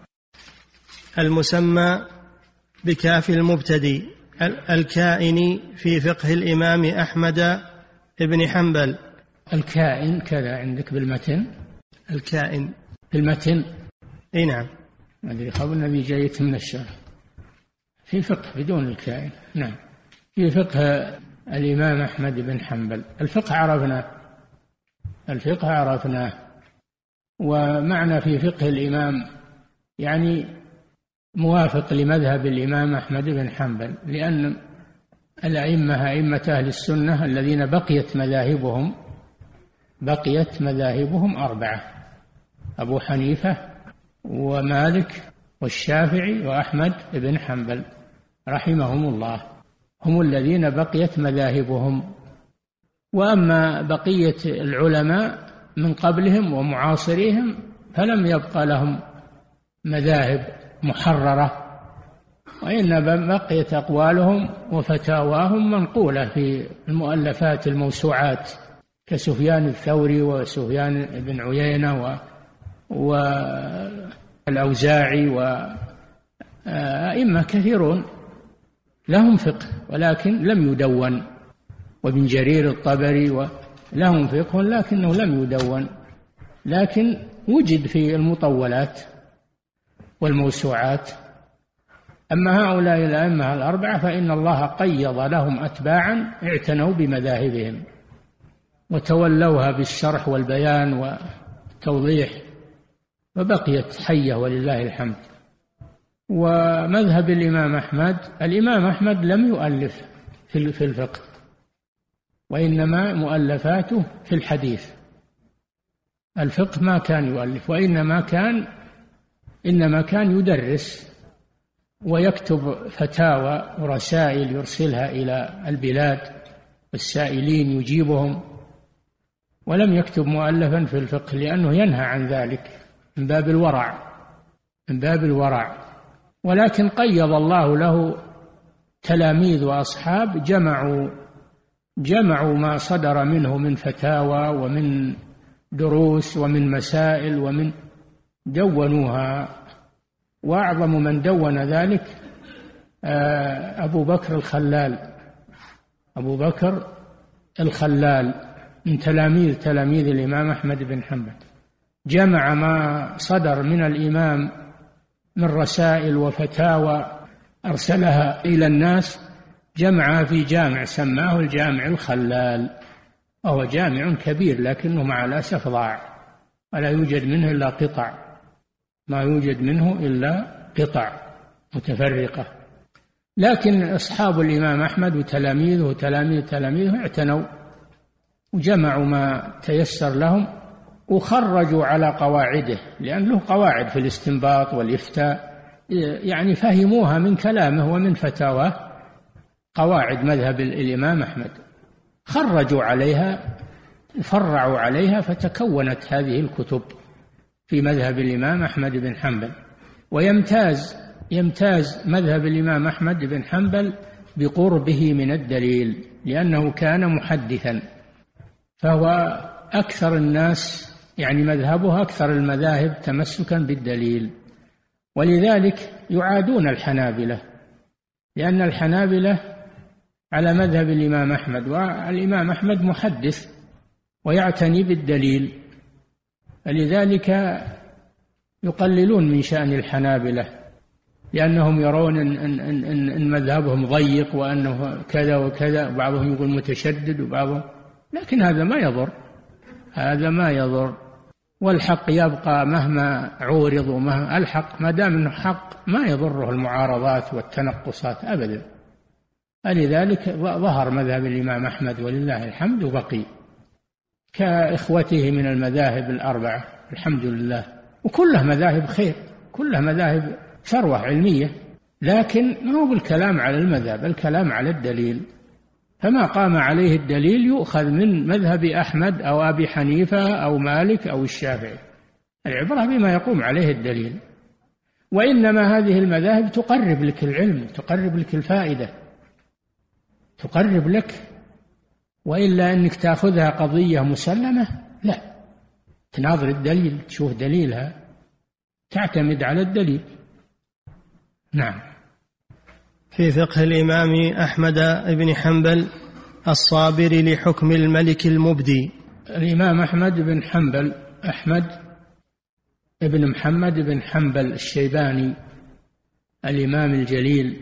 المسمى بكافي المبتدي الكائن في فقه الإمام أحمد بن حنبل. الكائن كذا عندك بالمتن؟ الكائن بالمتن؟ اي نعم. ما أدري، خبر النبي جايت من الشرح في فقه بدون الكائن. نعم. في فقه الإمام أحمد بن حنبل. الفقه عرفناه، الفقه عرفناه، ومعنى في فقه الإمام يعني موافق لمذهب الإمام أحمد بن حنبل، لأن الأئمة أئمة أهل السنة الذين بقيت مذاهبهم بقيت مذاهبهم أربعة: أبو حنيفة ومالك والشافعي وأحمد بن حنبل رحمهم الله، هم الذين بقيت مذاهبهم. وأما بقية العلماء من قبلهم ومعاصريهم فلم يبقى لهم مذاهب محررة، وإنما بقيت أقوالهم وفتاواهم منقولة في المؤلفات الموسوعات كسفيان الثوري وسفيان بن عيينة والأوزاعي وأئمة كثيرون لهم فقه ولكن لم يدون، وابن جرير الطبري لهم فقه لكنه لم يدون، لكن وجد في المطولات والموسوعات. أما هؤلاء الأئمة الأربعة فإن الله قيض لهم أتباعا اعتنوا بمذاهبهم وتولوها بالشرح والبيان والتوضيح، وبقيت حية ولله الحمد. ومذهب الإمام أحمد، الإمام أحمد لم يؤلف في الفقه، وإنما مؤلفاته في الحديث. الفقه ما كان يؤلف، وإنما كان إنما كان يدرس ويكتب فتاوى ورسائل يرسلها إلى البلاد والسائلين يجيبهم، ولم يكتب مؤلفا في الفقه لأنه ينهى عن ذلك من باب الورع، من باب الورع. ولكن قيض الله له تلاميذ وأصحاب جمعوا جمعوا ما صدر منه من فتاوى ومن دروس ومن مسائل ومن دونوها. وأعظم من دون ذلك أبو بكر الخلال، أبو بكر الخلال من تلاميذ تلاميذ الإمام أحمد بن حنبل، جمع ما صدر من الإمام من رسائل وفتاوى أرسلها إلى الناس، جمع في جامع سماه الجامع الخلال، وهو جامع كبير لكنه مع الأسف ضاع ولا يوجد منه إلا قطع، ما يوجد منه إلا قطع متفرقة. لكن أصحاب الإمام أحمد وتلاميذه وتلاميذ تلاميذه اعتنوا وجمعوا ما تيسر لهم وخرجوا على قواعده، لأن له قواعد في الاستنباط والإفتاء، يعني فهموها من كلامه ومن فتاواه، قواعد مذهب الإمام أحمد خرجوا عليها فرعوا عليها فتكونت هذه الكتب في مذهب الإمام أحمد بن حنبل. ويمتاز يمتاز مذهب الإمام أحمد بن حنبل بقربه من الدليل، لأنه كان محدثا، فهو أكثر الناس يعني مذهبه أكثر المذاهب تمسكا بالدليل. ولذلك يعادون الحنابلة، لأن الحنابلة على مذهب الإمام أحمد. والإمام أحمد محدث ويعتني بالدليل، فلذلك يقللون من شأن الحنابلة، لأنهم يرون أن, أن, أن, أن مذهبهم ضيق وأنه كذا وكذا، وبعضهم يقول متشدد وبعضهم، لكن هذا ما يضر، هذا ما يضر، والحق يبقى مهما عورض، ومهما الحق ما دام انه حق ما يضره المعارضات والتنقصات أبدا. فلذلك ظهر مذهب الإمام أحمد ولله الحمد، وبقي كإخوته من المذاهب الأربعة الحمد لله، وكلها مذاهب خير، كلها مذاهب ثروة علمية، لكن ما هو بالكلام على المذهب، الكلام على الدليل، فما قام عليه الدليل يؤخذ من مذهب أحمد أو أبي حنيفة أو مالك أو الشافعي، العبرة بما يقوم عليه الدليل. وإنما هذه المذاهب تقرب لك العلم، تقرب لك الفائدة، تقرب لك، وإلا أنك تأخذها قضية مسلمة لا، تناظر الدليل، تشوف دليلها، تعتمد على الدليل. نعم. في فقه الإمام أحمد بن حنبل الصابر لحكم الملك المبدي. الإمام أحمد بن حنبل، أحمد بن محمد بن حنبل الشيباني الإمام الجليل،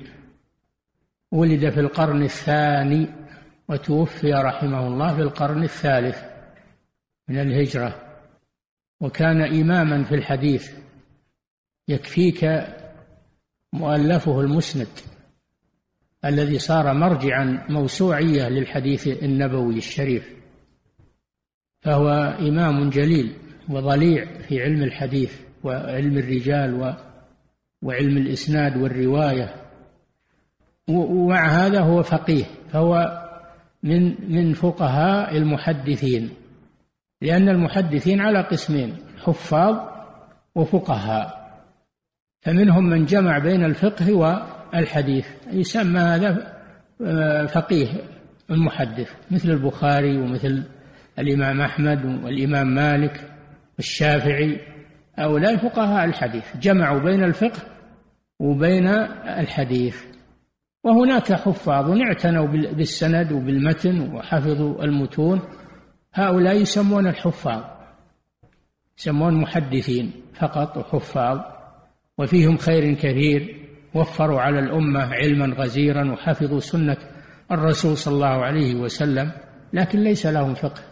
ولد في القرن الثاني وتوفي رحمه الله في القرن الثالث من الهجرة، وكان إماما في الحديث، يكفيك مؤلفه المسند الذي صار مرجعا موسوعية للحديث النبوي الشريف، فهو إمام جليل وضليع في علم الحديث وعلم الرجال وعلم الإسناد والرواية، ومع هذا هو فقيه، فهو من من فقهاء المحدثين، لأن المحدثين على قسمين، حفاظ وفقهاء، فمنهم من جمع بين الفقه والحديث، يسمى هذا فقيه المحدث، مثل البخاري ومثل الإمام أحمد والإمام مالك والشافعي، هؤلاء فقهاء الحديث، جمعوا بين الفقه وبين الحديث. وهناك حفاظ اعتنوا بالسند وبالمتن وحفظوا المتون، هؤلاء يسمون الحفاظ، يسمون محدثين فقط وحفاظ، وفيهم خير كثير، وفروا على الأمة علما غزيرا وحفظوا سنة الرسول صلى الله عليه وسلم، لكن ليس لهم فقه،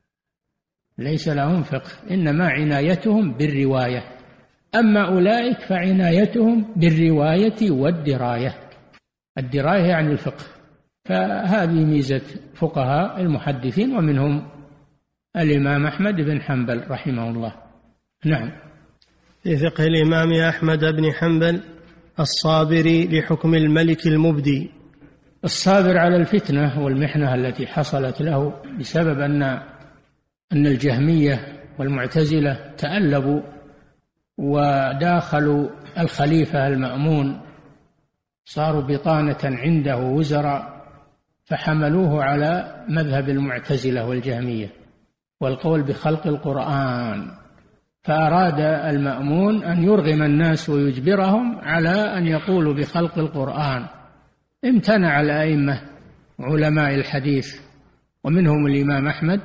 ليس لهم فقه، إنما عنايتهم بالرواية. أما أولئك فعنايتهم بالرواية والدراية، الدراية يعني الفقه، فهذه ميزة فقهاء المحدثين، ومنهم الإمام أحمد بن حنبل رحمه الله. نعم. في فقه الإمام أحمد بن حنبل الصابر لحكم الملك المبدي. الصابر على الفتنة والمحنة التي حصلت له بسبب أن أن الجهمية والمعتزلة تألبوا وداخلوا الخليفة المأمون، صاروا بطانة عنده وزراء، فحملوه على مذهب المعتزلة والجهمية والقول بخلق القرآن، فأراد المأمون أن يرغم الناس ويجبرهم على أن يقولوا بخلق القرآن. امتنع الأئمة علماء الحديث، ومنهم الإمام أحمد،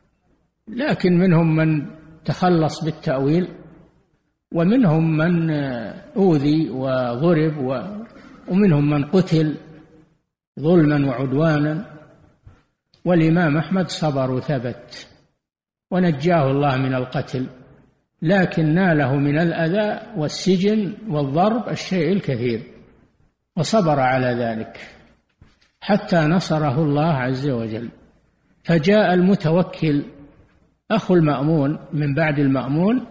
لكن منهم من تخلص بالتأويل، ومنهم من أوذي وضرب، ومنهم من قتل ظلما وعدوانا، والإمام أحمد صبر وثبت ونجاه الله من القتل، لكن ناله من الأذى والسجن والضرب الشيء الكثير، وصبر على ذلك حتى نصره الله عز وجل. فجاء المتوكل أخو المأمون من بعد المأمون،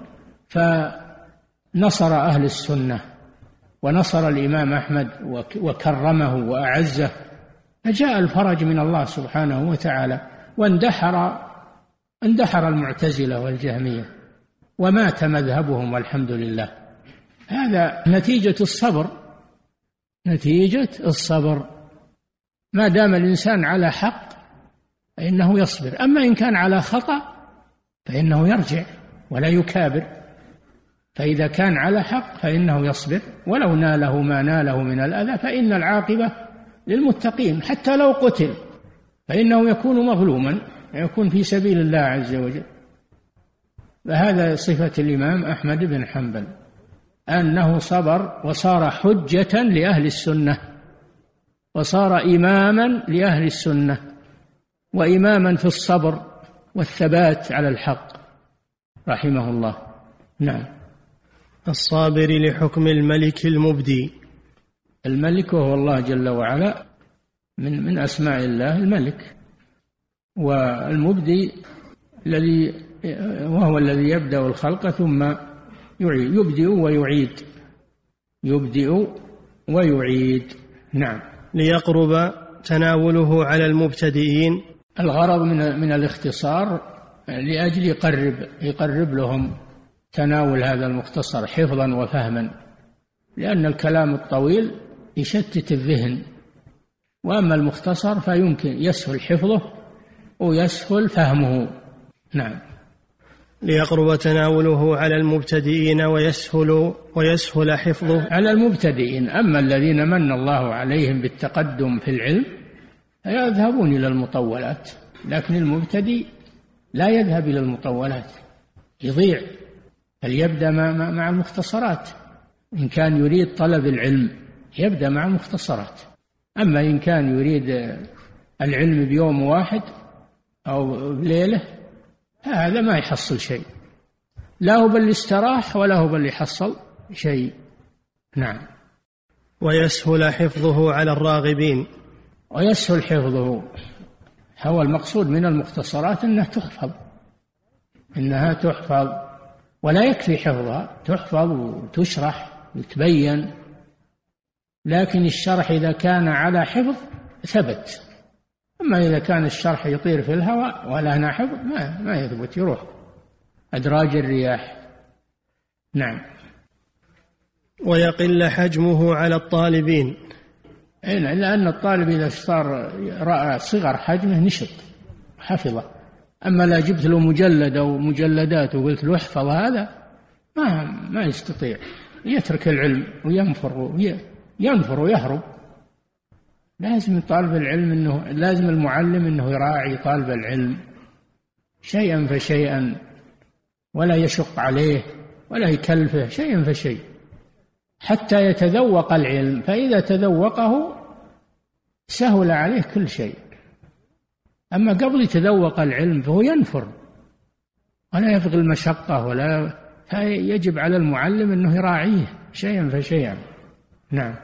فنصر أهل السنة ونصر الإمام أحمد وكرمه وأعزه، فجاء الفرج من الله سبحانه وتعالى، واندحر اندحر المعتزلة والجهمية، ومات مذهبهم والحمد لله. هذا نتيجة الصبر، نتيجة الصبر. ما دام الإنسان على حق فإنه يصبر، أما إن كان على خطأ فإنه يرجع ولا يكابر، فإذا كان على حق فإنه يصبر، ولو ناله ما ناله من الأذى فإن العاقبة للمتقين حتى لو قتل فإنه يكون مظلوما، يكون في سبيل الله عز وجل. فهذا صفة الإمام أحمد بن حنبل، أنه صبر وصار حجة لأهل السنة، وصار إماما لأهل السنة، وإماما في الصبر والثبات على الحق رحمه الله. نعم. الصابر لحكم الملك المبدي. الملك وهو الله جل وعلا، من من أسماء الله الملك، والمبدي الذي وهو الذي يبدأ الخلق ثم يعيد، يبدئ ويعيد، يبدئ ويعيد. نعم. ليقرب تناوله على المبتدئين. الغرض من من الاختصار لأجل يقرب يقرب لهم تناول هذا المختصر حفظا وفهما، لأن الكلام الطويل يشتت الذهن، وأما المختصر فيمكن يسهل حفظه ويسهل فهمه. نعم. ليقرب تناوله على المبتدئين ويسهل ويسهل حفظه على المبتدئين. أما الذين من الله عليهم بالتقدم في العلم يذهبون إلى المطولات، لكن المبتدئ لا يذهب إلى المطولات، يضيع. فليبدأ مع المختصرات إن كان يريد طلب العلم، يبدأ مع المختصرات. أما إن كان يريد العلم بيوم واحد أو بليلة هذا ما يحصل شيء، لا هو بل استراح ولا هو بل يحصل شيء. نعم. ويسهل حفظه على الراغبين. ويسهل حفظه، هو المقصود من المختصرات أنها تحفظ، إنها تحفظ، ولا يكفي حفظها، تحفظ وتشرح وتبين، لكن الشرح إذا كان على حفظ ثبت، أما إذا كان الشرح يطير في الهواء ولا هنا حفظ ما, ما يثبت، يروح أدراج الرياح. نعم. ويقل حجمه على الطالبين. لأن الطالب إذا صار رأى صغر حجمه نشط حفظه، أما لا جبت له مجلد أو مجلدات وقلت له احفظ هذا ما ما يستطيع، يترك العلم وينفر ينفر ويهرب. لازم طالب العلم إنه لازم المعلم إنه يراعي طالب العلم شيئا فشيئا، ولا يشق عليه ولا يكلفه شيئا فشيء حتى يتذوق العلم، فإذا تذوقه سهل عليه كل شيء. أما قبل يتذوق العلم فهو ينفر ولا يبغي المشقة، ولا يجب على المعلم أنه يراعيه شيئا فشيئا. نعم.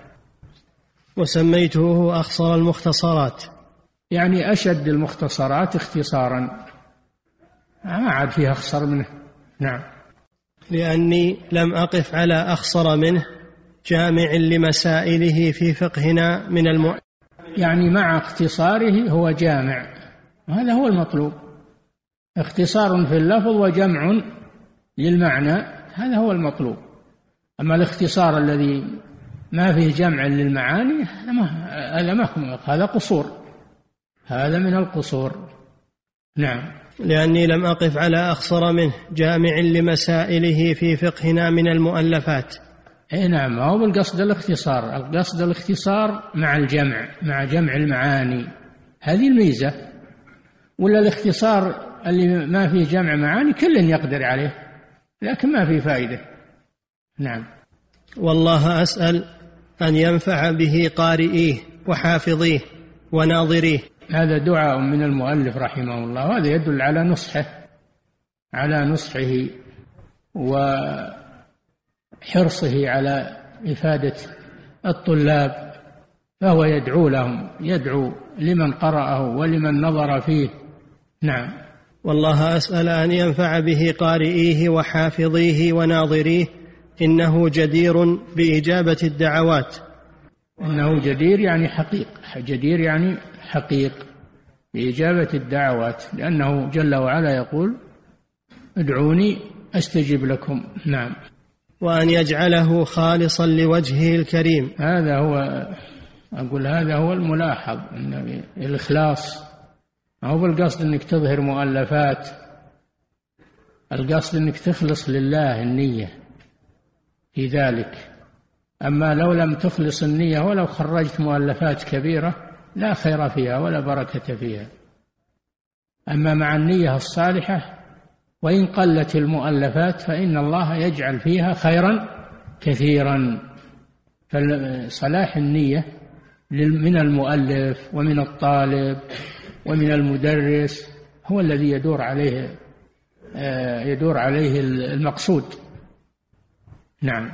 وسميته أخصر المختصرات، يعني أشد المختصرات اختصارا، ما عاد فيها أخصر منه. نعم. لأني لم أقف على أخصر منه جامع لمسائله في فقهنا من الم... يعني مع اختصاره هو جامع، وهذا هو المطلوب، اختصار في اللفظ وجمع للمعنى، هذا هو المطلوب. أما الاختصار الذي ما فيه جمع للمعاني هذا ما هذا ما هذا قصور، هذا من القصور. نعم. لأني لم أقف على أخصر منه جامع لمسائله في فقهنا من المؤلفات. أي نعم، ما هو بالقصد الاختصار، القصد الاختصار مع الجمع، مع جمع المعاني، هذه الميزة. ولا الاختصار اللي ما فيه جمع معاني كل يقدر عليه لكن ما فيه فائدة. نعم. والله أسأل أن ينفع به قارئيه وحافظيه وناظريه. هذا دعاء من المؤلف رحمه الله، وهذا يدل على نصحه على نصحه وحرصه على إفادة الطلاب، فهو يدعو لهم، يدعو لمن قرأه ولمن نظر فيه. نعم. والله أسأل أن ينفع به قارئيه وحافظيه وناظريه، إنه جدير بإجابة الدعوات. إنه جدير يعني حقيق، جدير يعني حقيق بإجابة الدعوات، لأنه جل وعلا يقول ادعوني أستجب لكم. نعم. وأن يجعله خالصا لوجهه الكريم. هذا هو، أقول هذا هو الملاحظ، إن الإخلاص ما هو بالقصد أنك تظهر مؤلفات، القصد أنك تخلص لله النية في ذلك، أما لو لم تخلص النية ولو خرجت مؤلفات كبيرة لا خير فيها ولا بركة فيها. أما مع النية الصالحة وإن قلت المؤلفات فإن الله يجعل فيها خيرا كثيرا. فصلاح النية من المؤلف ومن الطالب ومن المدرس هو الذي يدور عليه يدور عليه المقصود. نعم.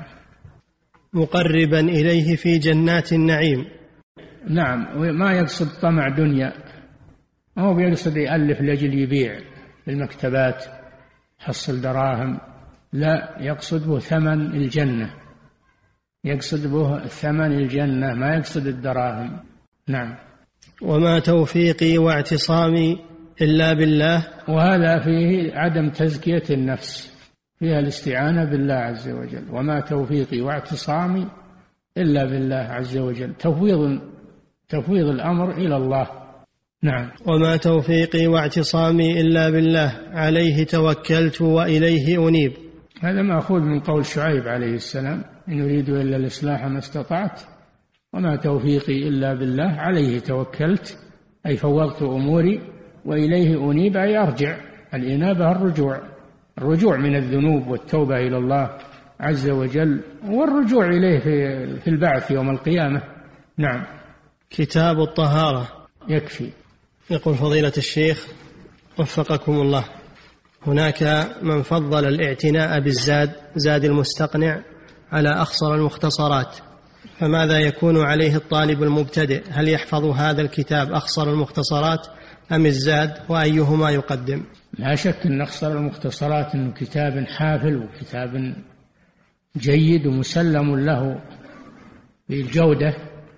مقربا إليه في جنات النعيم. نعم، ما يقصد طمع دنيا، ما هو بيقصد يألف لأجل يبيع في المكتبات حصل دراهم، لا، يقصد به ثمن الجنة، يقصد به ثمن الجنة، ما يقصد الدراهم. نعم. وما توفيقي واعتصامي إلا بالله. وهذا فيه عدم تزكية النفس، فيها الاستعانة بالله عز وجل. وما توفيقي واعتصامي إلا بالله عز وجل، تفويض تفويض الأمر إلى الله. نعم. وما توفيقي واعتصامي إلا بالله عليه توكلت وإليه أنيب. هذا مأخوذ من قول شعيب عليه السلام: إن أريد إلا الإصلاح ما استطعت وما توفيقي إلا بالله عليه توكلت، أي فوضت أموري، وإليه أنيب أي أرجع. الإنابة الرجوع، الرجوع من الذنوب والتوبة إلى الله عز وجل، والرجوع إليه في البعث يوم القيامة. نعم. كتاب الطهارة. يكفي. يقول فضيلة الشيخ وفقكم الله: هناك من فضل الاعتناء بالزاد زاد المستقنع على أخصر المختصرات، فماذا يكون عليه الطالب المبتدئ؟ هل يحفظ هذا الكتاب أخصر المختصرات أم الزاد، وأيهما يقدم؟ لا شك أن أخصر المختصرات أنه كتاب حافل وكتاب جيد ومسلم له بالجودة،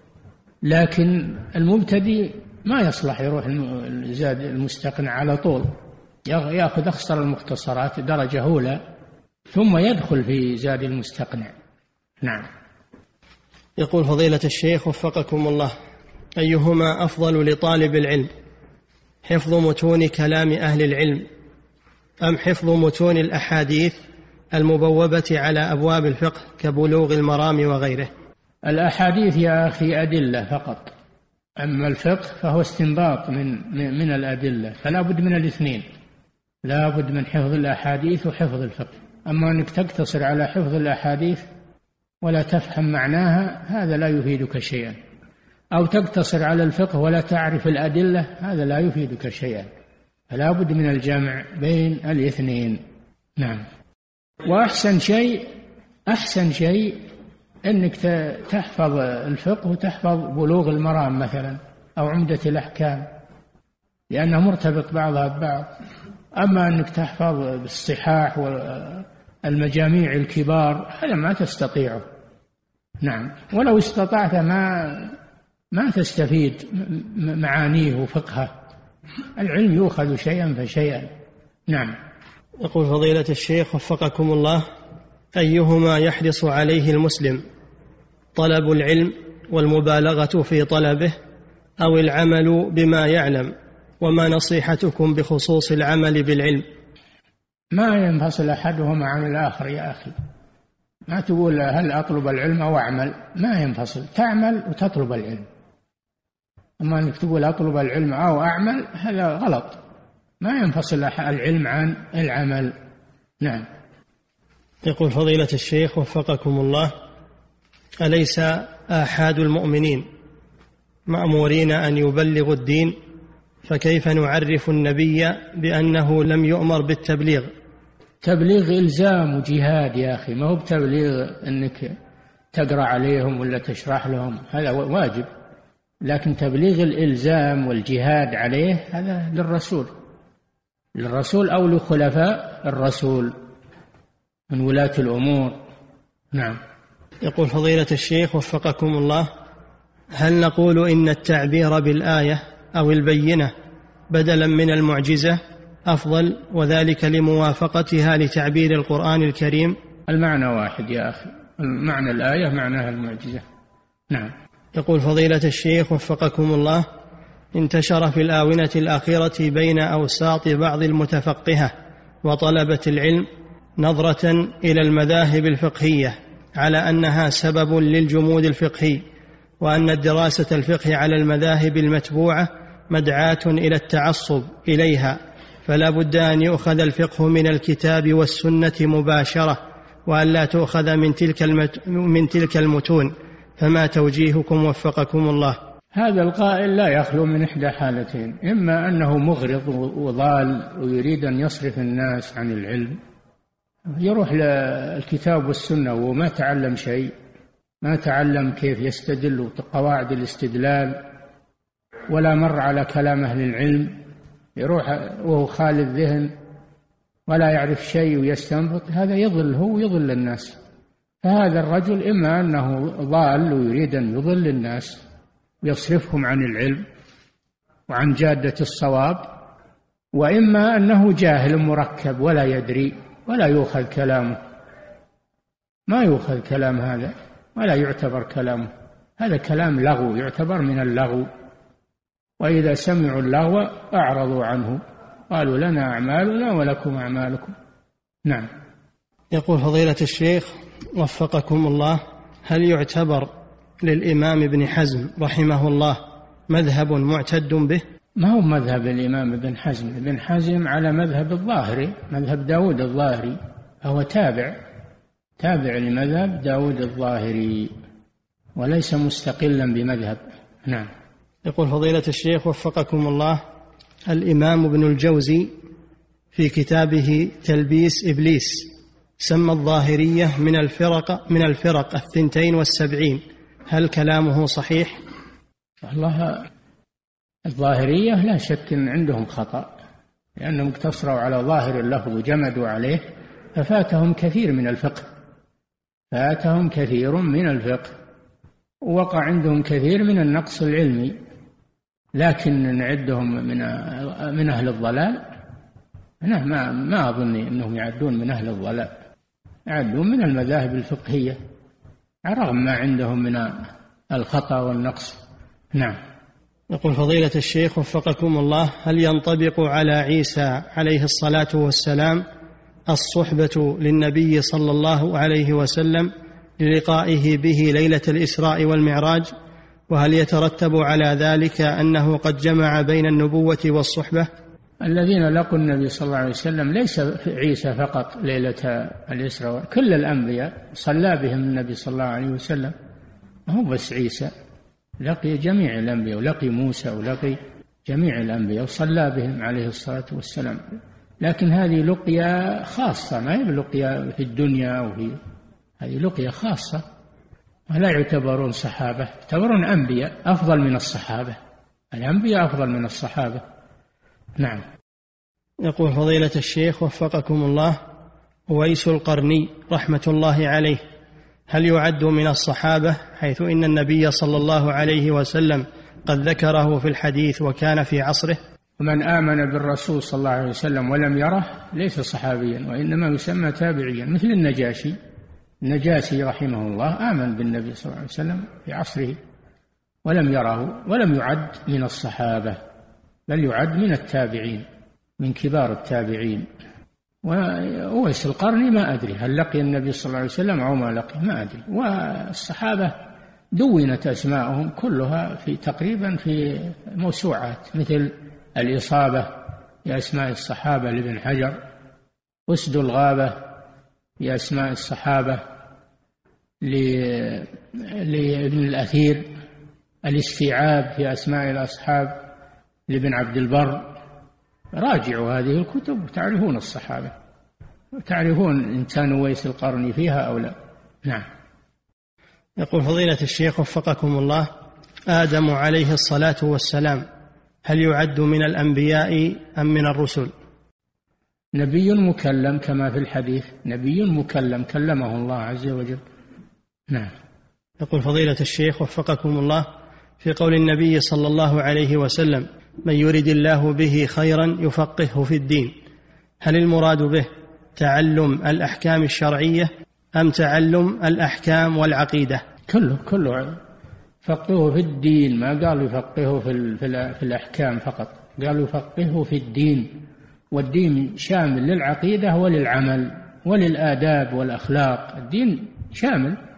لكن المبتدئ ما يصلح يروح الزاد المستقنع على طول، يأخذ أخصر المختصرات درجة أولى ثم يدخل في زاد المستقنع. نعم. يقول فضيلة الشيخ وفقكم الله: أيهما أفضل لطالب العلم، حفظ متون كلام أهل العلم أم حفظ متون الأحاديث المبوبة على أبواب الفقه كبلوغ المرام وغيره؟ الأحاديث يا أخي أدلة فقط، أما الفقه فهو استنباط من من الأدلة، فلا بد من الاثنين، لا بد من حفظ الأحاديث وحفظ الفقه. أما أنك تقتصر على حفظ الأحاديث ولا تفهم معناها هذا لا يفيدك شيئا، أو تقتصر على الفقه ولا تعرف الأدلة هذا لا يفيدك شيئا، فلا بد من الجمع بين الاثنين. نعم. وأحسن شيء أحسن شيء أنك تحفظ الفقه وتحفظ بلوغ المرام مثلا أو عمدة الأحكام، لأنه مرتبط بعضها ببعض. أما أنك تحفظ بالصحاح والمجاميع الكبار هذا ما تستطيعه. نعم. ولو استطعت ما ما تستفيد معانيه وفقهه، العلم يؤخذ شيئا فشيئا. نعم. يقول فضيلة الشيخ وفقكم الله: أيهما يحرص عليه المسلم، طلب العلم والمبالغة في طلبه أو العمل بما يعلم؟ وما نصيحتكم بخصوص العمل بالعلم؟ ما ينفصل أحدهما عن الآخر يا أخي، ما تقول هل أطلب العلم أو أعمل، ما ينفصل، تعمل وتطلب العلم. أما أنك تقول أطلب العلم أو أعمل هذا غلط، ما ينفصل العلم عن العمل. نعم. يقول فضيلة الشيخ وفقكم الله: أليس آحاد المؤمنين مأمورين أن يبلغوا الدين؟ فكيف نعرف النبي بأنه لم يؤمر بالتبليغ؟ تبليغ إلزام وجهاد يا أخي، ما هو بتبليغ أنك تقرأ عليهم ولا تشرح لهم، هذا واجب، لكن تبليغ الإلزام والجهاد عليه هذا للرسول للرسول أو لخلفاء الرسول من ولاة الأمور. نعم. يقول فضيلة الشيخ وفقكم الله: هل نقول إن التعبير بالآية أو البينة بدلا من المعجزة أفضل، وذلك لموافقتها لتعبير القرآن الكريم؟ المعنى واحد يا أخي، معنى الآية معناها المعجزة. نعم. يقول فضيلة الشيخ وفقكم الله: انتشر في الآونة الأخيرة بين أوساط بعض المتفقهة وطلبة العلم نظرة إلى المذاهب الفقهية على أنها سبب للجمود الفقهي، وأن الدراسة الفقه على المذاهب المتبوعة مدعاة إلى التعصب إليها، فلا بد أن يؤخذ الفقه من الكتاب والسنة مباشرة، وأن لا تؤخذ من تلك, المت... من تلك المتون. فما توجيهكم وفقكم الله؟ هذا القائل لا يخلو من إحدى حالتين: إما أنه مغرض وضال ويريد أن يصرف الناس عن العلم، يروح للكتاب والسنة وما تعلم شيء، ما تعلم كيف يستدل قواعد الاستدلال، ولا مر على كلام أهل العلم، يروح وهو خالي الذهن ولا يعرف شيء ويستنبط، هذا يضل هو ويضل الناس. فهذا الرجل إما أنه ضال ويريد أن يضل الناس ويصرفهم عن العلم وعن جادة الصواب، وإما أنه جاهل مركب ولا يدري ولا يؤخذ كلامه، ما يؤخذ كلام هذا ولا يعتبر كلامه، هذا كلام لغو، يعتبر من اللغو. وإذا سمعوا اللغو أعرضوا عنه، قالوا لنا أعمالنا ولكم أعمالكم. نعم. يقول فضيلة الشيخ وفقكم الله: هل يعتبر للإمام ابن حزم رحمه الله مذهب معتد به؟ ما هو مذهب الإمام ابن حزم، ابن حزم على مذهب الظاهري، مذهب داود الظاهري، هو تابع تابع لمذهب داود الظاهري وليس مستقلا بمذهب. نعم. يقول فضيلة الشيخ وفقكم الله: الإمام ابن الجوزي في كتابه تلبيس إبليس سمى الظاهرية من الفرق من الفرق الثنتين والسبعين، هل كلامه صحيح؟ الله، الظاهرية لا شك أن عندهم خطأ، لأنهم اقتصروا على ظاهر اللفظ وجمدوا عليه، ففاتهم كثير من الفقه فاتهم كثير من الفقه ووقع عندهم كثير من النقص العلمي. لكن نعدهم من من أهل الضلال؟ أنا ما ما أظن أنهم يعدون من أهل الضلال، يعدون من المذاهب الفقهية رغم ما عندهم من الخطأ والنقص. نعم. يقول فضيلة الشيخ وفقكم الله: هل ينطبق على عيسى عليه الصلاة والسلام الصحبة للنبي صلى الله عليه وسلم للقائه به ليلة الإسراء والمعراج؟ وهل يترتب على ذلك أنه قد جمع بين النبوة والصحبة؟ الذين لقوا النبي صلى الله عليه وسلم ليس عيسى فقط ليلة الإسراء، كل الأنبياء صلى بهم النبي صلى الله عليه وسلم، ما هو بس عيسى، لقي جميع الأنبياء ولقي موسى ولقي جميع الأنبياء وصلى بهم عليه الصلاة والسلام. لكن هذه لقيا خاصة، ما هي لقيا في الدنيا، وفي هذه لقيا خاصة، ولا يعتبرون صحابة، يعتبرون أنبياء أفضل من الصحابة، الأنبياء أفضل من الصحابة. نعم. يقول فضيلة الشيخ وفقكم الله: أويس القرني رحمة الله عليه هل يعد من الصحابة، حيث إن النبي صلى الله عليه وسلم قد ذكره في الحديث وكان في عصره؟ ومن آمن بالرسول صلى الله عليه وسلم ولم يره ليس صحابيا، وإنما يسمى تابعيا، مثل النجاشي. النجاشي رحمه الله آمن بالنبي صلى الله عليه وسلم في عصره ولم يره، ولم يعد من الصحابة، بل يعد من التابعين، من كبار التابعين. وأويس القرني ما أدري هل لقي النبي صلى الله عليه وسلم أو ما لقي، ما أدري. والصحابة دونت أسماءهم كلها في تقريبا في موسوعات، مثل الإصابة بأسماء الصحابة لابن حجر، أسد الغابة بأسماء الصحابة لابن الأثير، الاستيعاب في أسماء الأصحاب لابن عبد البر. راجعوا هذه الكتب وتعرفون الصحابة، وتعرفون إن كان أويس القرني فيها أو لا. نعم. يقول فضيلة الشيخ وفقكم الله: آدم عليه الصلاة والسلام هل يعد من الأنبياء أم من الرسل؟ نبي مكلم كما في الحديث، نبي مكلم كلمه الله عز وجل. نعم. يقول فضيلة الشيخ وفقكم الله: في قول النبي صلى الله عليه وسلم: من يرد الله به خيرا يفقهه في الدين، هل المراد به تعلم الأحكام الشرعية أم تعلم الأحكام والعقيدة؟ كله كله فقهه في الدين، ما قال يفقهه في, في الأحكام فقط، قال يفقهه في الدين، والدين شامل للعقيدة وللعمل وللآداب والأخلاق، الدين شامل.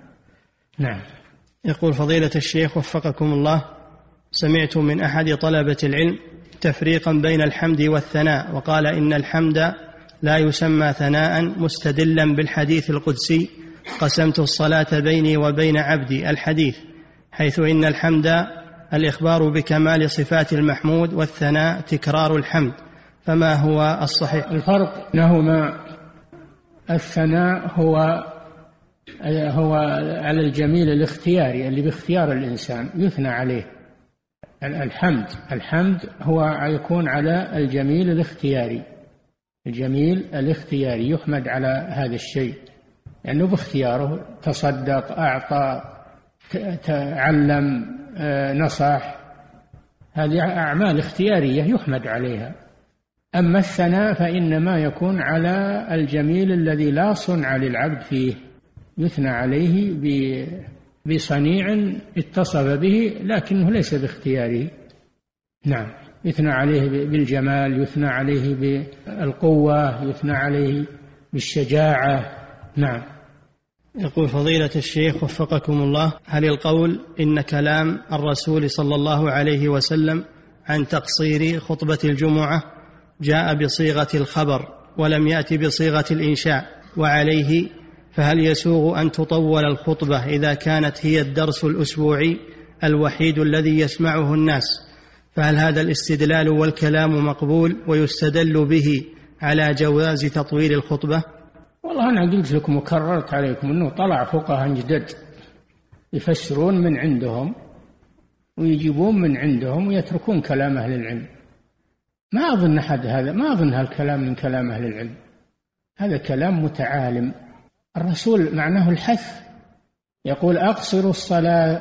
نعم. يقول فضيلة الشيخ وفقكم الله: سمعت من أحد طلبة العلم تفريقا بين الحمد والثناء، وقال إن الحمد لا يسمى ثناء مستدلا بالحديث القدسي: قسمت الصلاة بيني وبين عبدي، الحديث، حيث إن الحمد الإخبار بكمال صفات المحمود، والثناء تكرار الحمد، فما هو الصحيح؟ الفرق بينهما: الثناء هو هو على الجميل الاختياري اللي باختيار الإنسان يثنى عليه. الحمد الحمد هو يكون على الجميل الاختياري، الجميل الاختياري يحمد على هذا الشيء لأنه يعني باختياره، تصدق، أعطى، تعلم، نصح، هذه أعمال اختيارية يحمد عليها. أما الثناء فإنما يكون على الجميل الذي لا صنع للعبد فيه، يثنى عليه بصنيع اتصف به لكنه ليس باختياره. نعم، يثنى عليه بالجمال، يثنى عليه بالقوة، يثنى عليه بالشجاعة. نعم. يقول فضيلة الشيخ وفقكم الله: هل القول إن كلام الرسول صلى الله عليه وسلم عن تقصير خطبة الجمعة جاء بصيغة الخبر ولم يأتي بصيغة الإنشاء، وعليه فهل يسوغ أن تطول الخطبة إذا كانت هي الدرس الأسبوعي الوحيد الذي يسمعه الناس؟ فهل هذا الاستدلال والكلام مقبول ويستدل به على جواز تطويل الخطبة؟ والله أنا قلت لكم وكررت عليكم أنه طلع فقهاء جدد يفسرون من عندهم ويجيبون من عندهم ويتركون كلام أهل العلم. ما أظن أحد هذا ما أظن هالكلام من كلام أهل العلم، هذا كلام متعالم. الرسول معناه الحث، يقول: أقصروا الصلاة،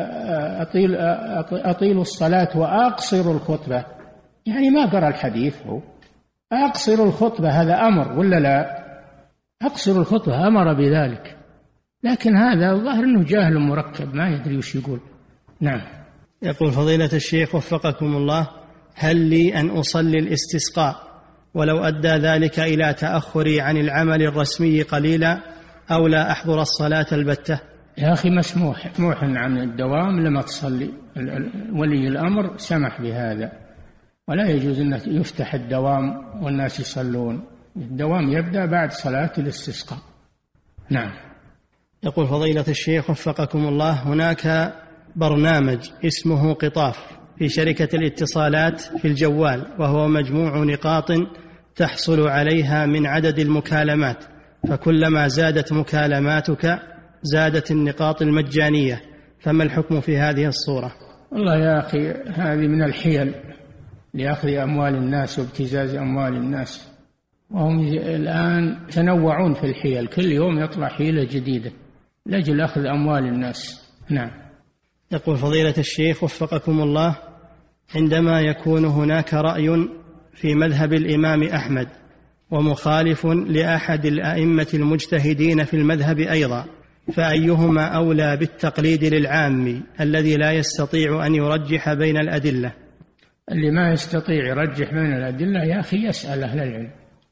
أطيل أطيلوا الصلاة وأقصروا الخطبة، يعني ما قرأ الحديث هو. أقصروا الخطبة هذا أمر ولا لا؟ أقصروا الخطبة أمر بذلك، لكن هذا الظاهر أنه جاهل مركب ما يدري وش يقول. نعم. يقول فضيلة الشيخ وفقكم الله: هل لي أن أصلي الاستسقاء ولو أدى ذلك إلى تأخري عن العمل الرسمي قليلا، أو لا أحضر الصلاة البتة؟ يا أخي مسموح مسموح عن الدوام لما تصلي، ولي الأمر سمح بهذا، ولا يجوز أن يفتح الدوام والناس يصلون. الدوام يبدأ بعد صلاة الاستسقاء. نعم. يقول فضيلة الشيخ وفقكم الله: هناك برنامج اسمه قطاف في شركة الاتصالات في الجوال، وهو مجموع نقاط تحصل عليها من عدد المكالمات، فكلما زادت مكالماتك زادت النقاط المجانية، فما الحكم في هذه الصورة؟ والله يا أخي هذه من الحيل لأخذ أموال الناس وابتزاز أموال الناس، وهم الآن تنوعون في الحيل، كل يوم يطلع حيلة جديدة لأجل أخذ أموال الناس. نعم. يقول فضيلة الشيخ وفقكم الله: عندما يكون هناك رأي في مذهب الإمام أحمد ومخالف لأحد الأئمة المجتهدين في المذهب أيضا، فأيهما أولى بالتقليد للعام الذي لا يستطيع أن يرجح بين الأدلة؟ اللي ما يستطيع يرجح بين الأدلة يا أخي يسأل أهل العلم،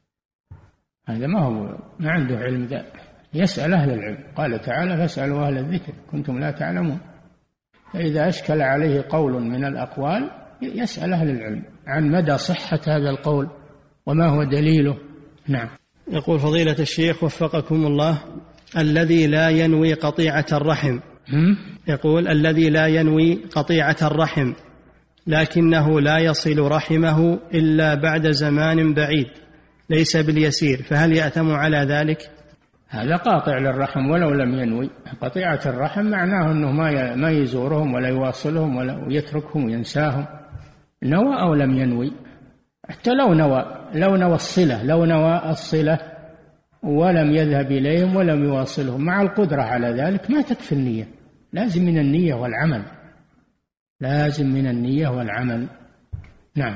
هذا ما هو ما عنده علم ذا، يسأل أهل العلم. قال تعالى: فاسألوا أهل الذكر كنتم لا تعلمون. فإذا أشكل عليه قول من الأقوال يسأل أهل العلم عن مدى صحة هذا القول وما هو دليله. نعم. يقول فضيلة الشيخ وفقكم الله: الذي لا ينوي قطيعة الرحم، يقول الذي لا ينوي قطيعة الرحم لكنه لا يصل رحمه إلا بعد زمان بعيد ليس باليسير، فهل يأثم على ذلك؟ هذا قاطع للرحم ولو لم ينوي. قطيعة الرحم معناه أنه ما ما يزورهم ولا يواصلهم ولا يتركهم وينساهم، نوى أو لم ينوي. حتى لو نوى لو نوى الصلة لو نوى الصلة ولم يذهب إليهم ولم يواصلهم مع القدرة على ذلك ما تكفي النية، لازم من النية والعمل، لازم من النية والعمل. نعم.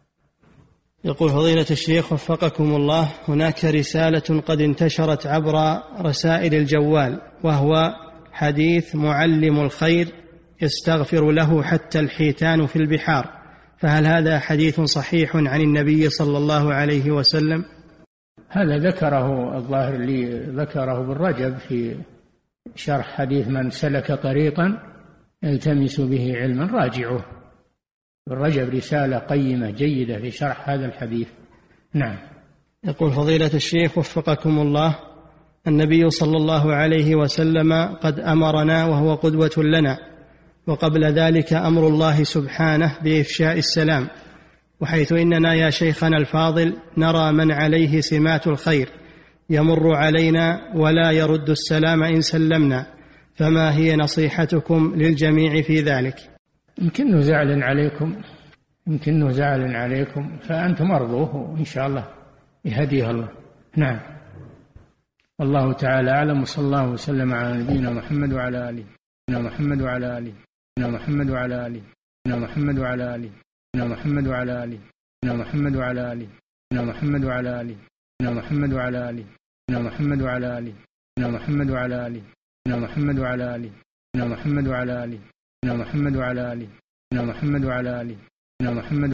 يقول فضيلة الشيخ وفقكم الله: هناك رسالة قد انتشرت عبر رسائل الجوال، وهو حديث معلم الخير يستغفر له حتى الحيتان في البحار، فهل هذا حديث صحيح عن النبي صلى الله عليه وسلم؟ هذا ذكره الظاهر لي ذكره بالرجب في شرح حديث من سلك طريقا يلتمس به علما راجعوه. ابن رجب رسالة قيمة جيدة في شرح هذا الحديث. نعم. يقول فضيلة الشيخ وفقكم الله، النبي صلى الله عليه وسلم قد أمرنا وهو قدوة لنا، وقبل ذلك أمر الله سبحانه بإفشاء السلام، وحيث إننا يا شيخنا الفاضل نرى من عليه سمات الخير يمر علينا ولا يرد السلام إن سلمنا، فما هي نصيحتكم للجميع في ذلك؟ يمكنه زعل عليكم يمكنه زعل عليكم فأنتم أرضوه إن شاء الله يهديه الله. نعم. والله تعالى أعلم، وصلى الله وسلم على نبينا محمد وعلى آله محمد وعلى آله محمد وعلى آله محمد وعلى آله محمد وعلى آله محمد وعلى آله محمد وعلى آله محمد وعلى آله محمد وعلى آله محمد وعلى آله محمد وعلى آله محمد وعلى آله محمد وعلى آله محمد وعلى آله محمد